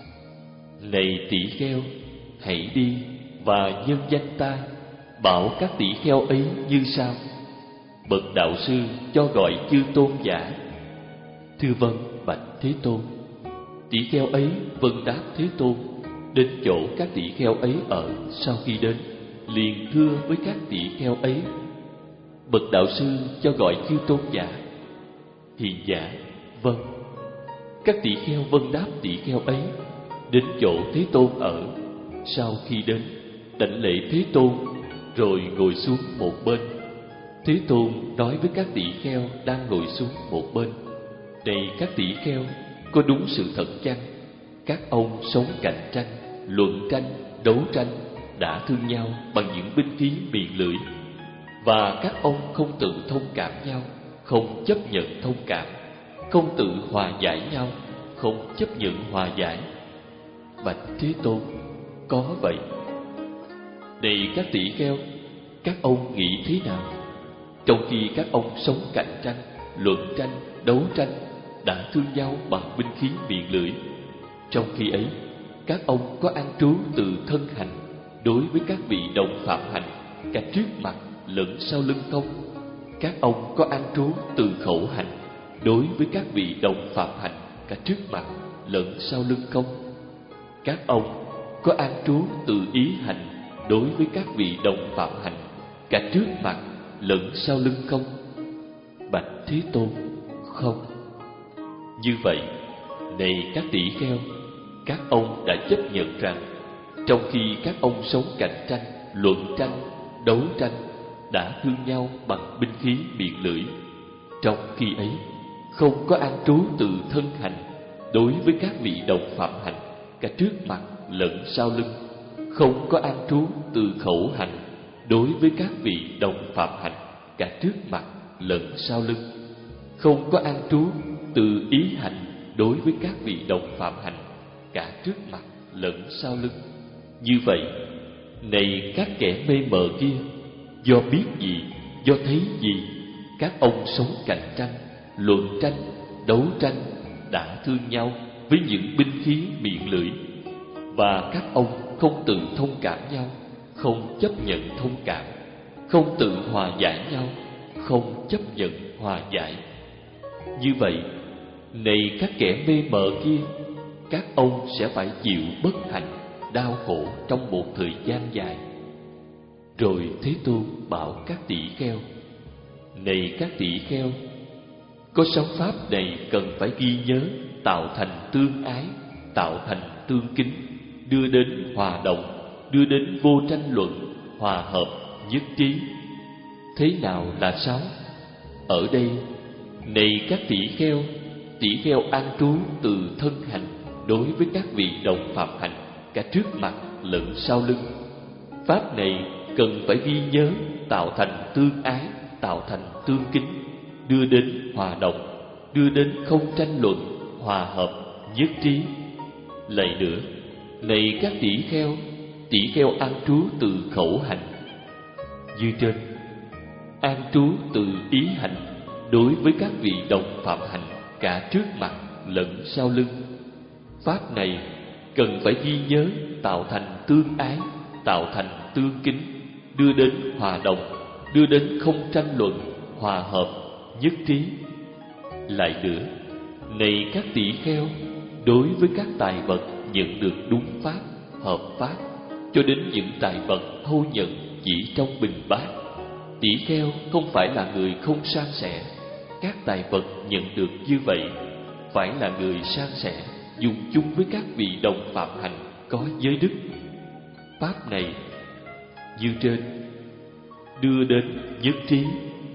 này tỷ kheo, hãy đi và nhân danh ta bảo các tỷ kheo ấy như sau: bậc đạo sư cho gọi chư tôn giả. Thưa vâng, bạch Thế Tôn. Tỷ kheo ấy vâng đáp Thế Tôn. Đến chỗ các tỷ kheo ấy ở, sau khi đến, liền thưa với các tỷ kheo ấy: bậc đạo sư cho gọi chư tôn giả. Hiền giả: vâng. Các tỷ kheo vâng đáp tỷ kheo ấy. Đến chỗ Thế Tôn ở, sau khi đến, đảnh lễ Thế Tôn rồi ngồi xuống một bên. Thế Tôn nói với các tỷ kheo đang ngồi xuống một bên: này các tỷ kheo, có đúng sự thật chăng? Các ông sống cạnh tranh, luận tranh, đấu tranh, đả thương nhau bằng những binh khí miệng lưỡi, và các ông không tự thông cảm nhau, không chấp nhận thông cảm, không tự hòa giải nhau, không chấp nhận hòa giải. Bạch Thế Tôn: có vậy. Này các tỷ kheo, các ông nghĩ thế nào? Trong khi các ông sống cạnh tranh, luận tranh, đấu tranh, đả thương nhau bằng binh khí miệng lưỡi, trong khi ấy, các ông có an trú từ thân hành đối với các vị đồng phạm hành cả trước mặt lẫn sau lưng không? Các ông có an trú từ khẩu hành đối với các vị đồng phạm hành cả trước mặt lẫn sau lưng không? Các ông có an trú từ ý hành đối với các vị đồng phạm hành cả trước mặt lẫn sau lưng không? Bạch Thế Tôn: không. Như vậy, này các tỷ kheo, các ông đã chấp nhận rằng trong khi các ông sống cạnh tranh, luận tranh, đấu tranh, đã thương nhau bằng binh khí miệng lưỡi, trong khi ấy không có an trú từ thân hành đối với các vị đồng phạm hành cả trước mặt lẫn sau lưng, không có an trú từ khẩu hành đối với các vị đồng phạm hành cả trước mặt lẫn sau lưng, không có an trú từ ý hành đối với các vị đồng phạm hành cả trước mặt lẫn sau lưng. Như vậy, này các kẻ mê mờ kia, do biết gì, do thấy gì, các ông sống cạnh tranh, luận tranh, đấu tranh, đả thương nhau với những binh khí miệng lưỡi, và các ông không tự thông cảm nhau, không chấp nhận thông cảm, không tự hòa giải nhau, không chấp nhận hòa giải. Như vậy, này các kẻ mê mờ kia, các ông sẽ phải chịu bất hạnh, đau khổ trong một thời gian dài. Rồi Thế Tôn bảo các tỷ kheo: này các tỷ kheo, có sáu pháp này cần phải ghi nhớ, tạo thành tương ái, tạo thành tương kính, đưa đến hòa đồng, đưa đến vô tranh luận, hòa hợp, nhất trí. Thế nào là sáu? Ở đây, này các tỷ kheo, tỷ kheo an trú từ thân hành đối với các vị đồng phạm hành cả trước mặt lẫn sau lưng. Pháp này cần phải ghi nhớ, tạo thành tương ái, tạo thành tương kính, đưa đến hòa đồng, đưa đến không tranh luận, hòa hợp, nhất trí. Lại nữa, này các tỷ kheo, tỷ kheo an trú từ khẩu hành như trên, an trú từ ý hành đối với các vị đồng phạm hành cả trước mặt lẫn sau lưng. Pháp này cần phải ghi nhớ, tạo thành tương ái, tạo thành tương kính, đưa đến hòa đồng, đưa đến không tranh luận, hòa hợp, nhất trí. Lại nữa, này các tỷ kheo, đối với các tài vật nhận được đúng pháp, hợp pháp, cho đến những tài vật thâu nhận chỉ trong bình bát, tỷ kheo không phải là người không san sẻ. Các tài vật nhận được như vậy phải là người san sẻ, dùng chung với các vị đồng phạm hành có giới đức. Pháp này như trên đưa đến nhất trí.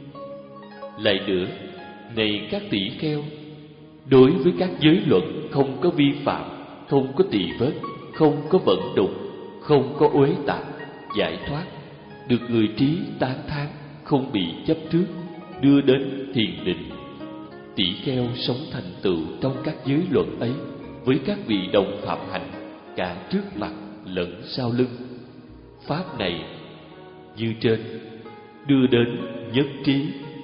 Lại nữa, này các tỷ kheo, đối với các giới luật không có vi phạm, không có tỳ vết, không có vận đục, không có uế tạp, giải thoát, được người trí tán thán, không bị chấp trước, đưa đến thiền định, tỷ kheo sống thành tựu trong các giới luật ấy với các vị đồng phạm hành, cả trước mặt lẫn sau lưng. Pháp này như trên đưa đến nhất trí.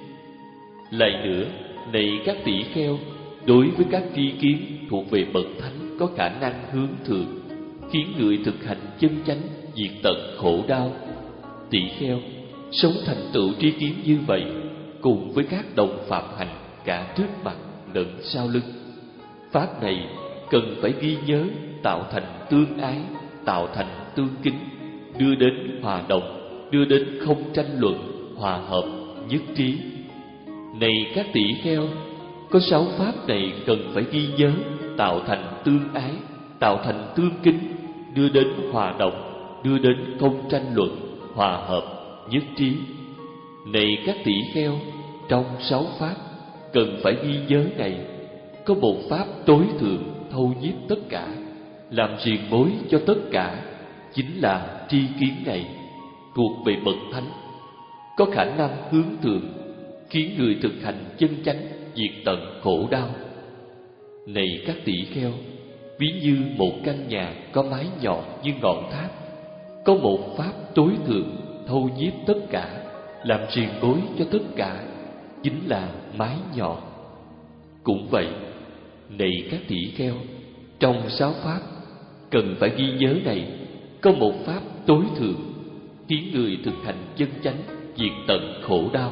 Lại nữa, này các tỷ kheo, đối với các tri kiến thuộc về bậc thánh có khả năng hướng thượng, khiến người thực hành chân chánh diệt tận khổ đau, tỷ kheo sống thành tựu tri kiến như vậy cùng với các đồng phạm hành cả trước mặt lẫn sau lưng. Pháp này cần phải ghi nhớ, tạo thành tương ái, tạo thành tương kính, đưa đến hòa đồng, đưa đến không tranh luận, hòa hợp, nhất trí. Này các tỷ kheo, có sáu pháp này cần phải ghi nhớ, tạo thành tương ái, tạo thành tương kính, đưa đến hòa đồng, đưa đến không tranh luận, hòa hợp, nhất trí. Này các tỷ kheo, trong sáu pháp cần phải ghi nhớ này, có một pháp tối thượng thâu nhiếp tất cả, làm riêng bối cho tất cả, chính là tri kiến này, thuộc về bậc thánh, có khả năng hướng thượng, khiến người thực hành chân chánh diệt tận khổ đau. Này các tỷ kheo, ví như một căn nhà có mái nhọn như ngọn tháp, có một pháp tối thượng thâu nhiếp tất cả, làm riêng bối cho tất cả, chính là mái nhọn. Cũng vậy, này các tỷ kheo, trong sáu pháp cần phải ghi nhớ này, có một pháp tối thượng khiến người thực hành chân chánh diệt tận khổ đau.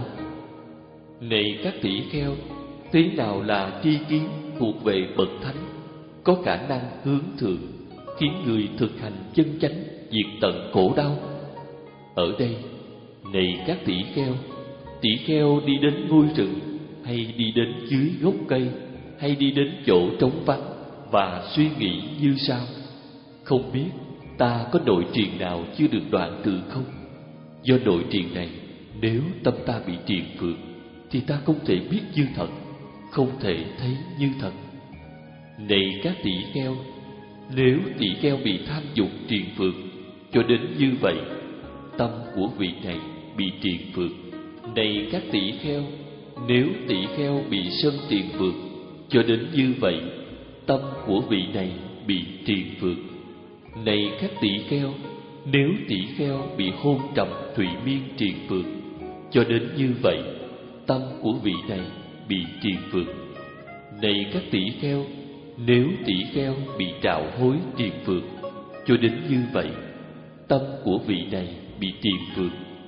Này các tỷ kheo, thế nào là tri kiến thuộc về bậc thánh, có khả năng hướng thượng, khiến người thực hành chân chánh diệt tận khổ đau? Ở đây, này các tỷ kheo, tỷ kheo đi đến ngôi rừng, hay đi đến dưới gốc cây, hay đi đến chỗ trống vắng và suy nghĩ như sau: không biết ta có nội triền nào chưa được đoạn trừ không? Do nội triền này, nếu tâm ta bị triền phược, thì ta không thể biết như thật, không thể thấy như thật. Này các tỷ kheo, nếu tỷ kheo bị tham dục triền phược, cho đến như vậy, tâm của vị này bị triền phược. Này các tỷ kheo, nếu tỷ kheo bị sân triền phược, cho đến như vậy, tâm của vị này bị triền phược. Này các tỷ kheo, nếu tỷ kheo bị hôn trầm thụy miên triền phược, cho đến như vậy, tâm của vị này bị triền phược. Này các tỷ kheo, nếu tỷ kheo bị trạo hối triền phược, cho đến như vậy, tâm của vị này bị triền phược.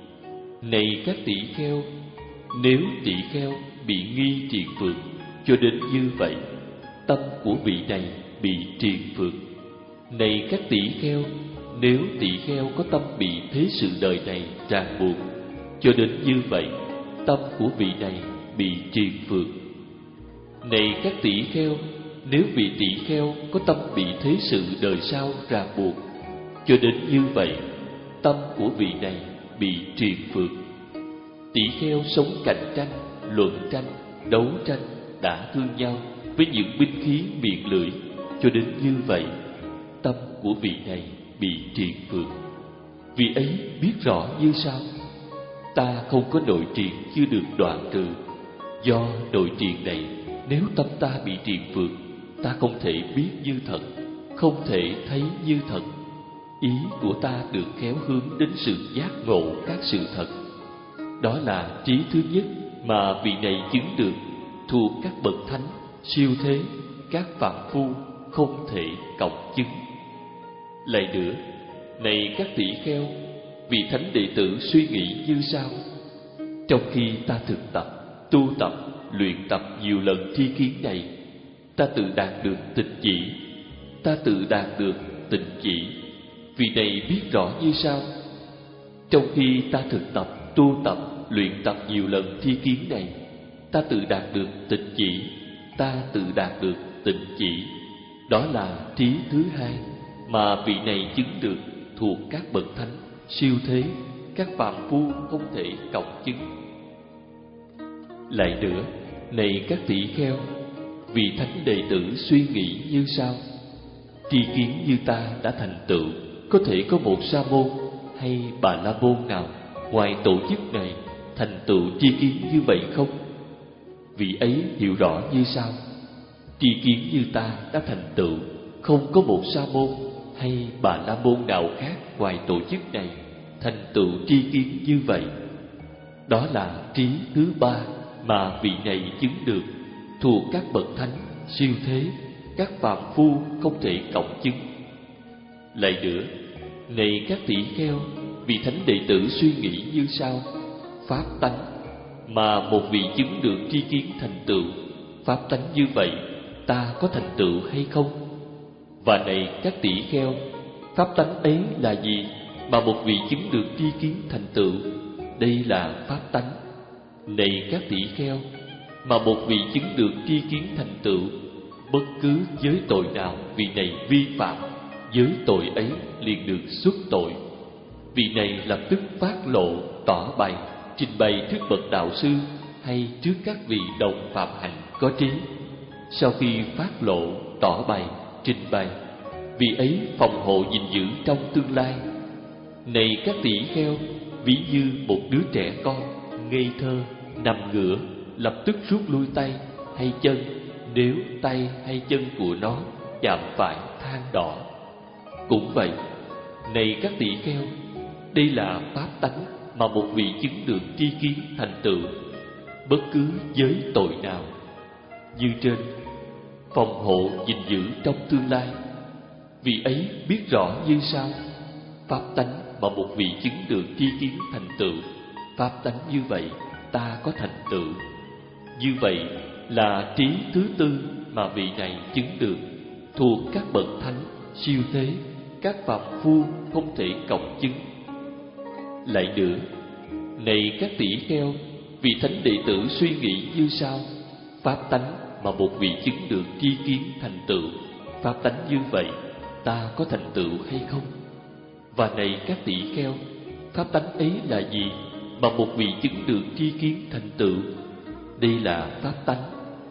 Này các tỷ kheo, nếu tỷ kheo bị nghi triền phược, cho đến như vậy, tâm của vị này bị triền phược. Này các tỷ kheo, nếu tỷ kheo có tâm bị thế sự đời này ràng buộc, cho đến như vậy, tâm của vị này bị triền phược. Này các tỷ kheo, nếu vị tỷ kheo có tâm bị thế sự đời sau ràng buộc, cho đến như vậy, tâm của vị này bị triền phược. Tỷ kheo sống cạnh tranh, luận tranh, đấu tranh, đả thương nhau với những binh khí miệng lưỡi, cho đến như vậy, tâm của vị này bị triền phược. Vị ấy biết rõ như sau: ta không có nội triền chưa được đoạn trừ. Do nội triền này, nếu tâm ta bị triền phược, ta không thể biết như thật, không thể thấy như thật. Ý của ta được khéo hướng đến sự giác ngộ các sự thật. Đó là trí thứ nhất mà vị này chứng được, thuộc các bậc thánh, siêu thế, các phàm phu không thể cộng chứng. Lại nữa, này các tỷ kheo, vị thánh đệ tử suy nghĩ như sau: trong khi ta thực tập, tu tập, luyện tập nhiều lần tri kiến này, ta tự đạt được tịch chỉ. Ta tự đạt được tịch chỉ. Vị này biết rõ như sau: trong khi ta thực tập, tu tập, luyện tập nhiều lần tri kiến này, ta tự đạt được tịch chỉ. Ta tự đạt được tịch chỉ. Đó là trí thứ hai mà vị này chứng được thuộc các bậc thánh siêu thế, các phàm phu không thể cộng chứng. Lại nữa, này các tỷ kheo, vị thánh đệ tử suy nghĩ như sau: tri kiến như ta đã thành tựu, có thể có một sa môn hay bà la môn nào ngoài tổ chức này thành tựu tri kiến như vậy không? Vị ấy hiểu rõ như sau: tri kiến như ta đã thành tựu, không có một sa môn hay bà la môn nào khác ngoài tổ chức này thành tựu tri kiến như vậy. Đó là trí thứ ba mà vị này chứng được thuộc các bậc thánh siêu thế, các phàm phu không thể cộng chứng. Lại nữa, này các tỷ kheo, vị thánh đệ tử suy nghĩ như sau: pháp tánh mà một vị chứng được tri kiến thành tựu, pháp tánh như vậy ta có thành tựu hay không? Và này các tỷ kheo, pháp tánh ấy là gì mà một vị chứng được tri kiến thành tựu? Đây là pháp tánh. Này các tỷ kheo, mà một vị chứng được tri kiến thành tựu, bất cứ giới tội nào vị này vi phạm, giới tội ấy liền được xuất tội. Vị này lập tức phát lộ, tỏ bày, trình bày trước bậc đạo sư hay trước các vị đồng phạm hạnh có trí. Sau khi phát lộ, tỏ bày, trình bày, vị ấy phòng hộ gìn giữ trong tương lai. Này các tỷ kheo, ví như một đứa trẻ con ngây thơ nằm ngửa, lập tức rút lui tay hay chân nếu tay hay chân của nó chạm phải than đỏ. Cũng vậy, này các tỷ kheo, đây là pháp tánh mà một vị chứng được tri kiến thành tựu, bất cứ giới tội nào như trên, phòng hộ gìn giữ trong tương lai. Vị ấy biết rõ như sau: pháp tánh mà một vị chứng được tri kiến thành tựu, pháp tánh như vậy ta có thành tựu. Như vậy là trí thứ tư mà vị này chứng được thuộc các bậc thánh siêu thế, các phàm phu không thể cộng chứng. Lại nữa, này các tỷ kheo, vị thánh đệ tử suy nghĩ như sau: pháp tánh mà một vị chứng được tri kiến thành tựu, pháp tánh như vậy ta có thành tựu hay không? Và này các tỷ kheo, pháp tánh ấy là gì mà một vị chứng được tri kiến thành tựu? Đây là pháp tánh.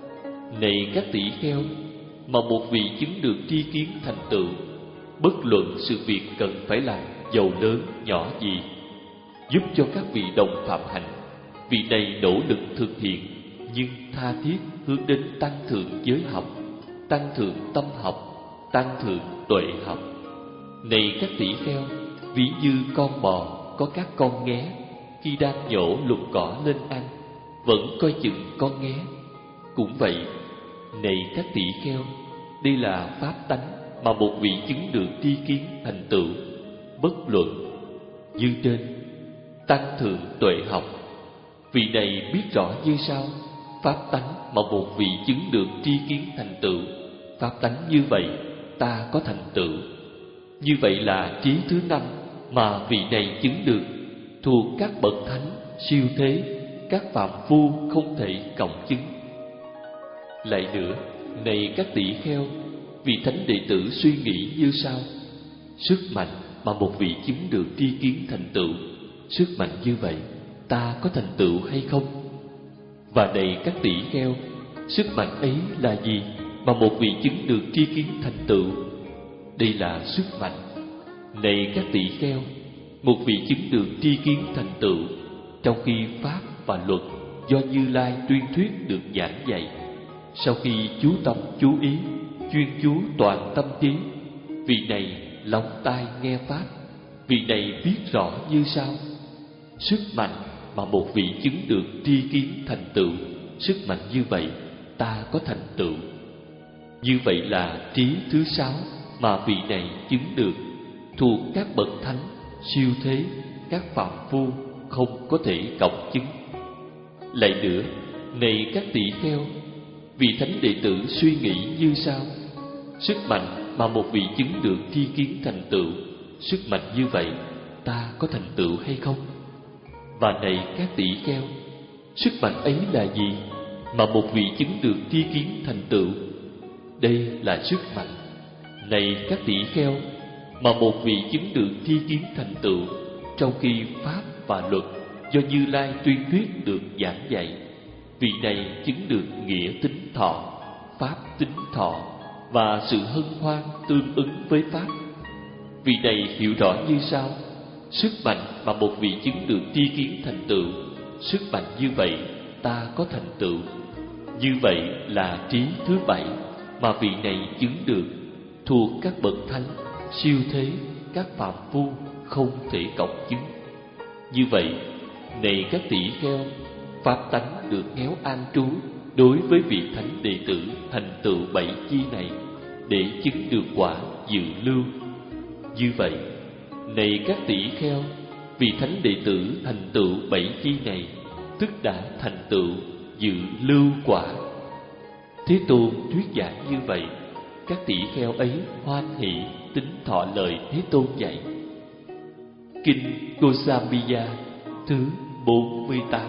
Này các tỷ kheo, mà một vị chứng được tri kiến thành tựu, bất luận sự việc cần phải làm giàu lớn nhỏ gì, giúp cho các vị đồng phạm hạnh, vị này nỗ lực thực hiện, nhưng tha thiết hướng đến tăng thượng giới học, tăng thượng tâm học, tăng thượng tuệ học. Này các tỷ kheo, ví như con bò có các con nghé, khi đang nhổ lục cỏ lên ăn, vẫn coi chừng con nghé. Cũng vậy, này các tỷ kheo, đây là pháp tánh mà một vị chứng được tri kiến thành tựu, bất luận như trên, tăng thượng tuệ học. Vị này biết rõ như sau: pháp tánh mà một vị chứng được tri kiến thành tựu, pháp tánh như vậy ta có thành tựu. Như vậy là trí thứ năm mà vị này chứng được thuộc các bậc thánh siêu thế, các phàm phu không thể cộng chứng. Lại nữa, này các tỷ kheo, vị thánh đệ tử suy nghĩ như sau: sức mạnh mà một vị chứng được tri kiến thành tựu, sức mạnh như vậy ta có thành tựu hay không? Và này các tỷ kheo, sức mạnh ấy là gì mà một vị chứng được tri kiến thành tựu? Đây là sức mạnh. Này các tỷ kheo, một vị chứng được tri kiến thành tựu, trong khi pháp và luật do Như Lai tuyên thuyết được giảng dạy, sau khi chú tâm chú ý, chuyên chú toàn tâm trí, vị này lắng tai nghe pháp, vị này biết rõ như sau: sức mạnh mà một vị chứng được tri kiến thành tựu, sức mạnh như vậy ta có thành tựu. Như vậy là trí thứ sáu mà vị này chứng được thuộc các bậc thánh siêu thế, các phàm phu không có thể cộng chứng. Lại nữa, Này các tỷ kheo, vị thánh đệ tử suy nghĩ như sau: sức mạnh mà một vị chứng được tri kiến thành tựu, sức mạnh như vậy ta có thành tựu hay không? Và này các tỷ kheo, sức mạnh ấy là gì mà một vị chứng được tri kiến thành tựu? Đây là sức mạnh. Này các tỷ kheo, mà một vị chứng được tri kiến thành tựu trong khi pháp và luật do Như Lai tuyên thuyết được giảng dạy, vị này chứng được nghĩa tính thọ, pháp tính thọ và sự hân hoan tương ứng với pháp. Vị này hiểu rõ như sau: sức mạnh mà một vị chứng được tri kiến thành tựu, sức mạnh như vậy ta có thành tựu. Như vậy là trí thứ bảy mà vị này chứng được, thuộc các bậc thánh, siêu thế, các phàm phu không thể cộng chứng. Như vậy, này các tỷ kheo, pháp tánh được khéo an trú đối với vị thánh đệ tử thành tựu bảy chi này, để chứng được quả dự lưu. Như vậy, này các tỷ kheo, vị thánh đệ tử thành tựu bảy chi này, tức đã thành tựu dự lưu quả. Thế Tôn thuyết giảng như vậy, các tỷ kheo ấy hoan hỷ tín thọ lời Thế Tôn dạy. Kinh Gosamiya thứ bốn mươi tám.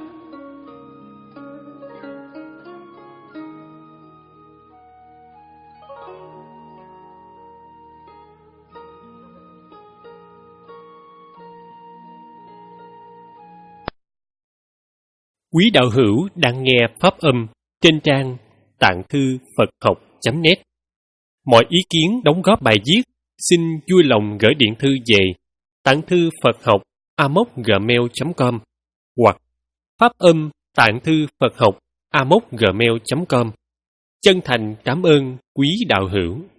Quý đạo hữu đang nghe pháp âm trên trang tạng thư Phật học chấm net. Mọi ý kiến đóng góp bài viết xin vui lòng gửi điện thư về tạng thư Phật học a m o c gmail chấm com hoặc pháp âm tạng thư Phật học a m o c gmail chấm com. Chân thành cảm ơn quý đạo hữu.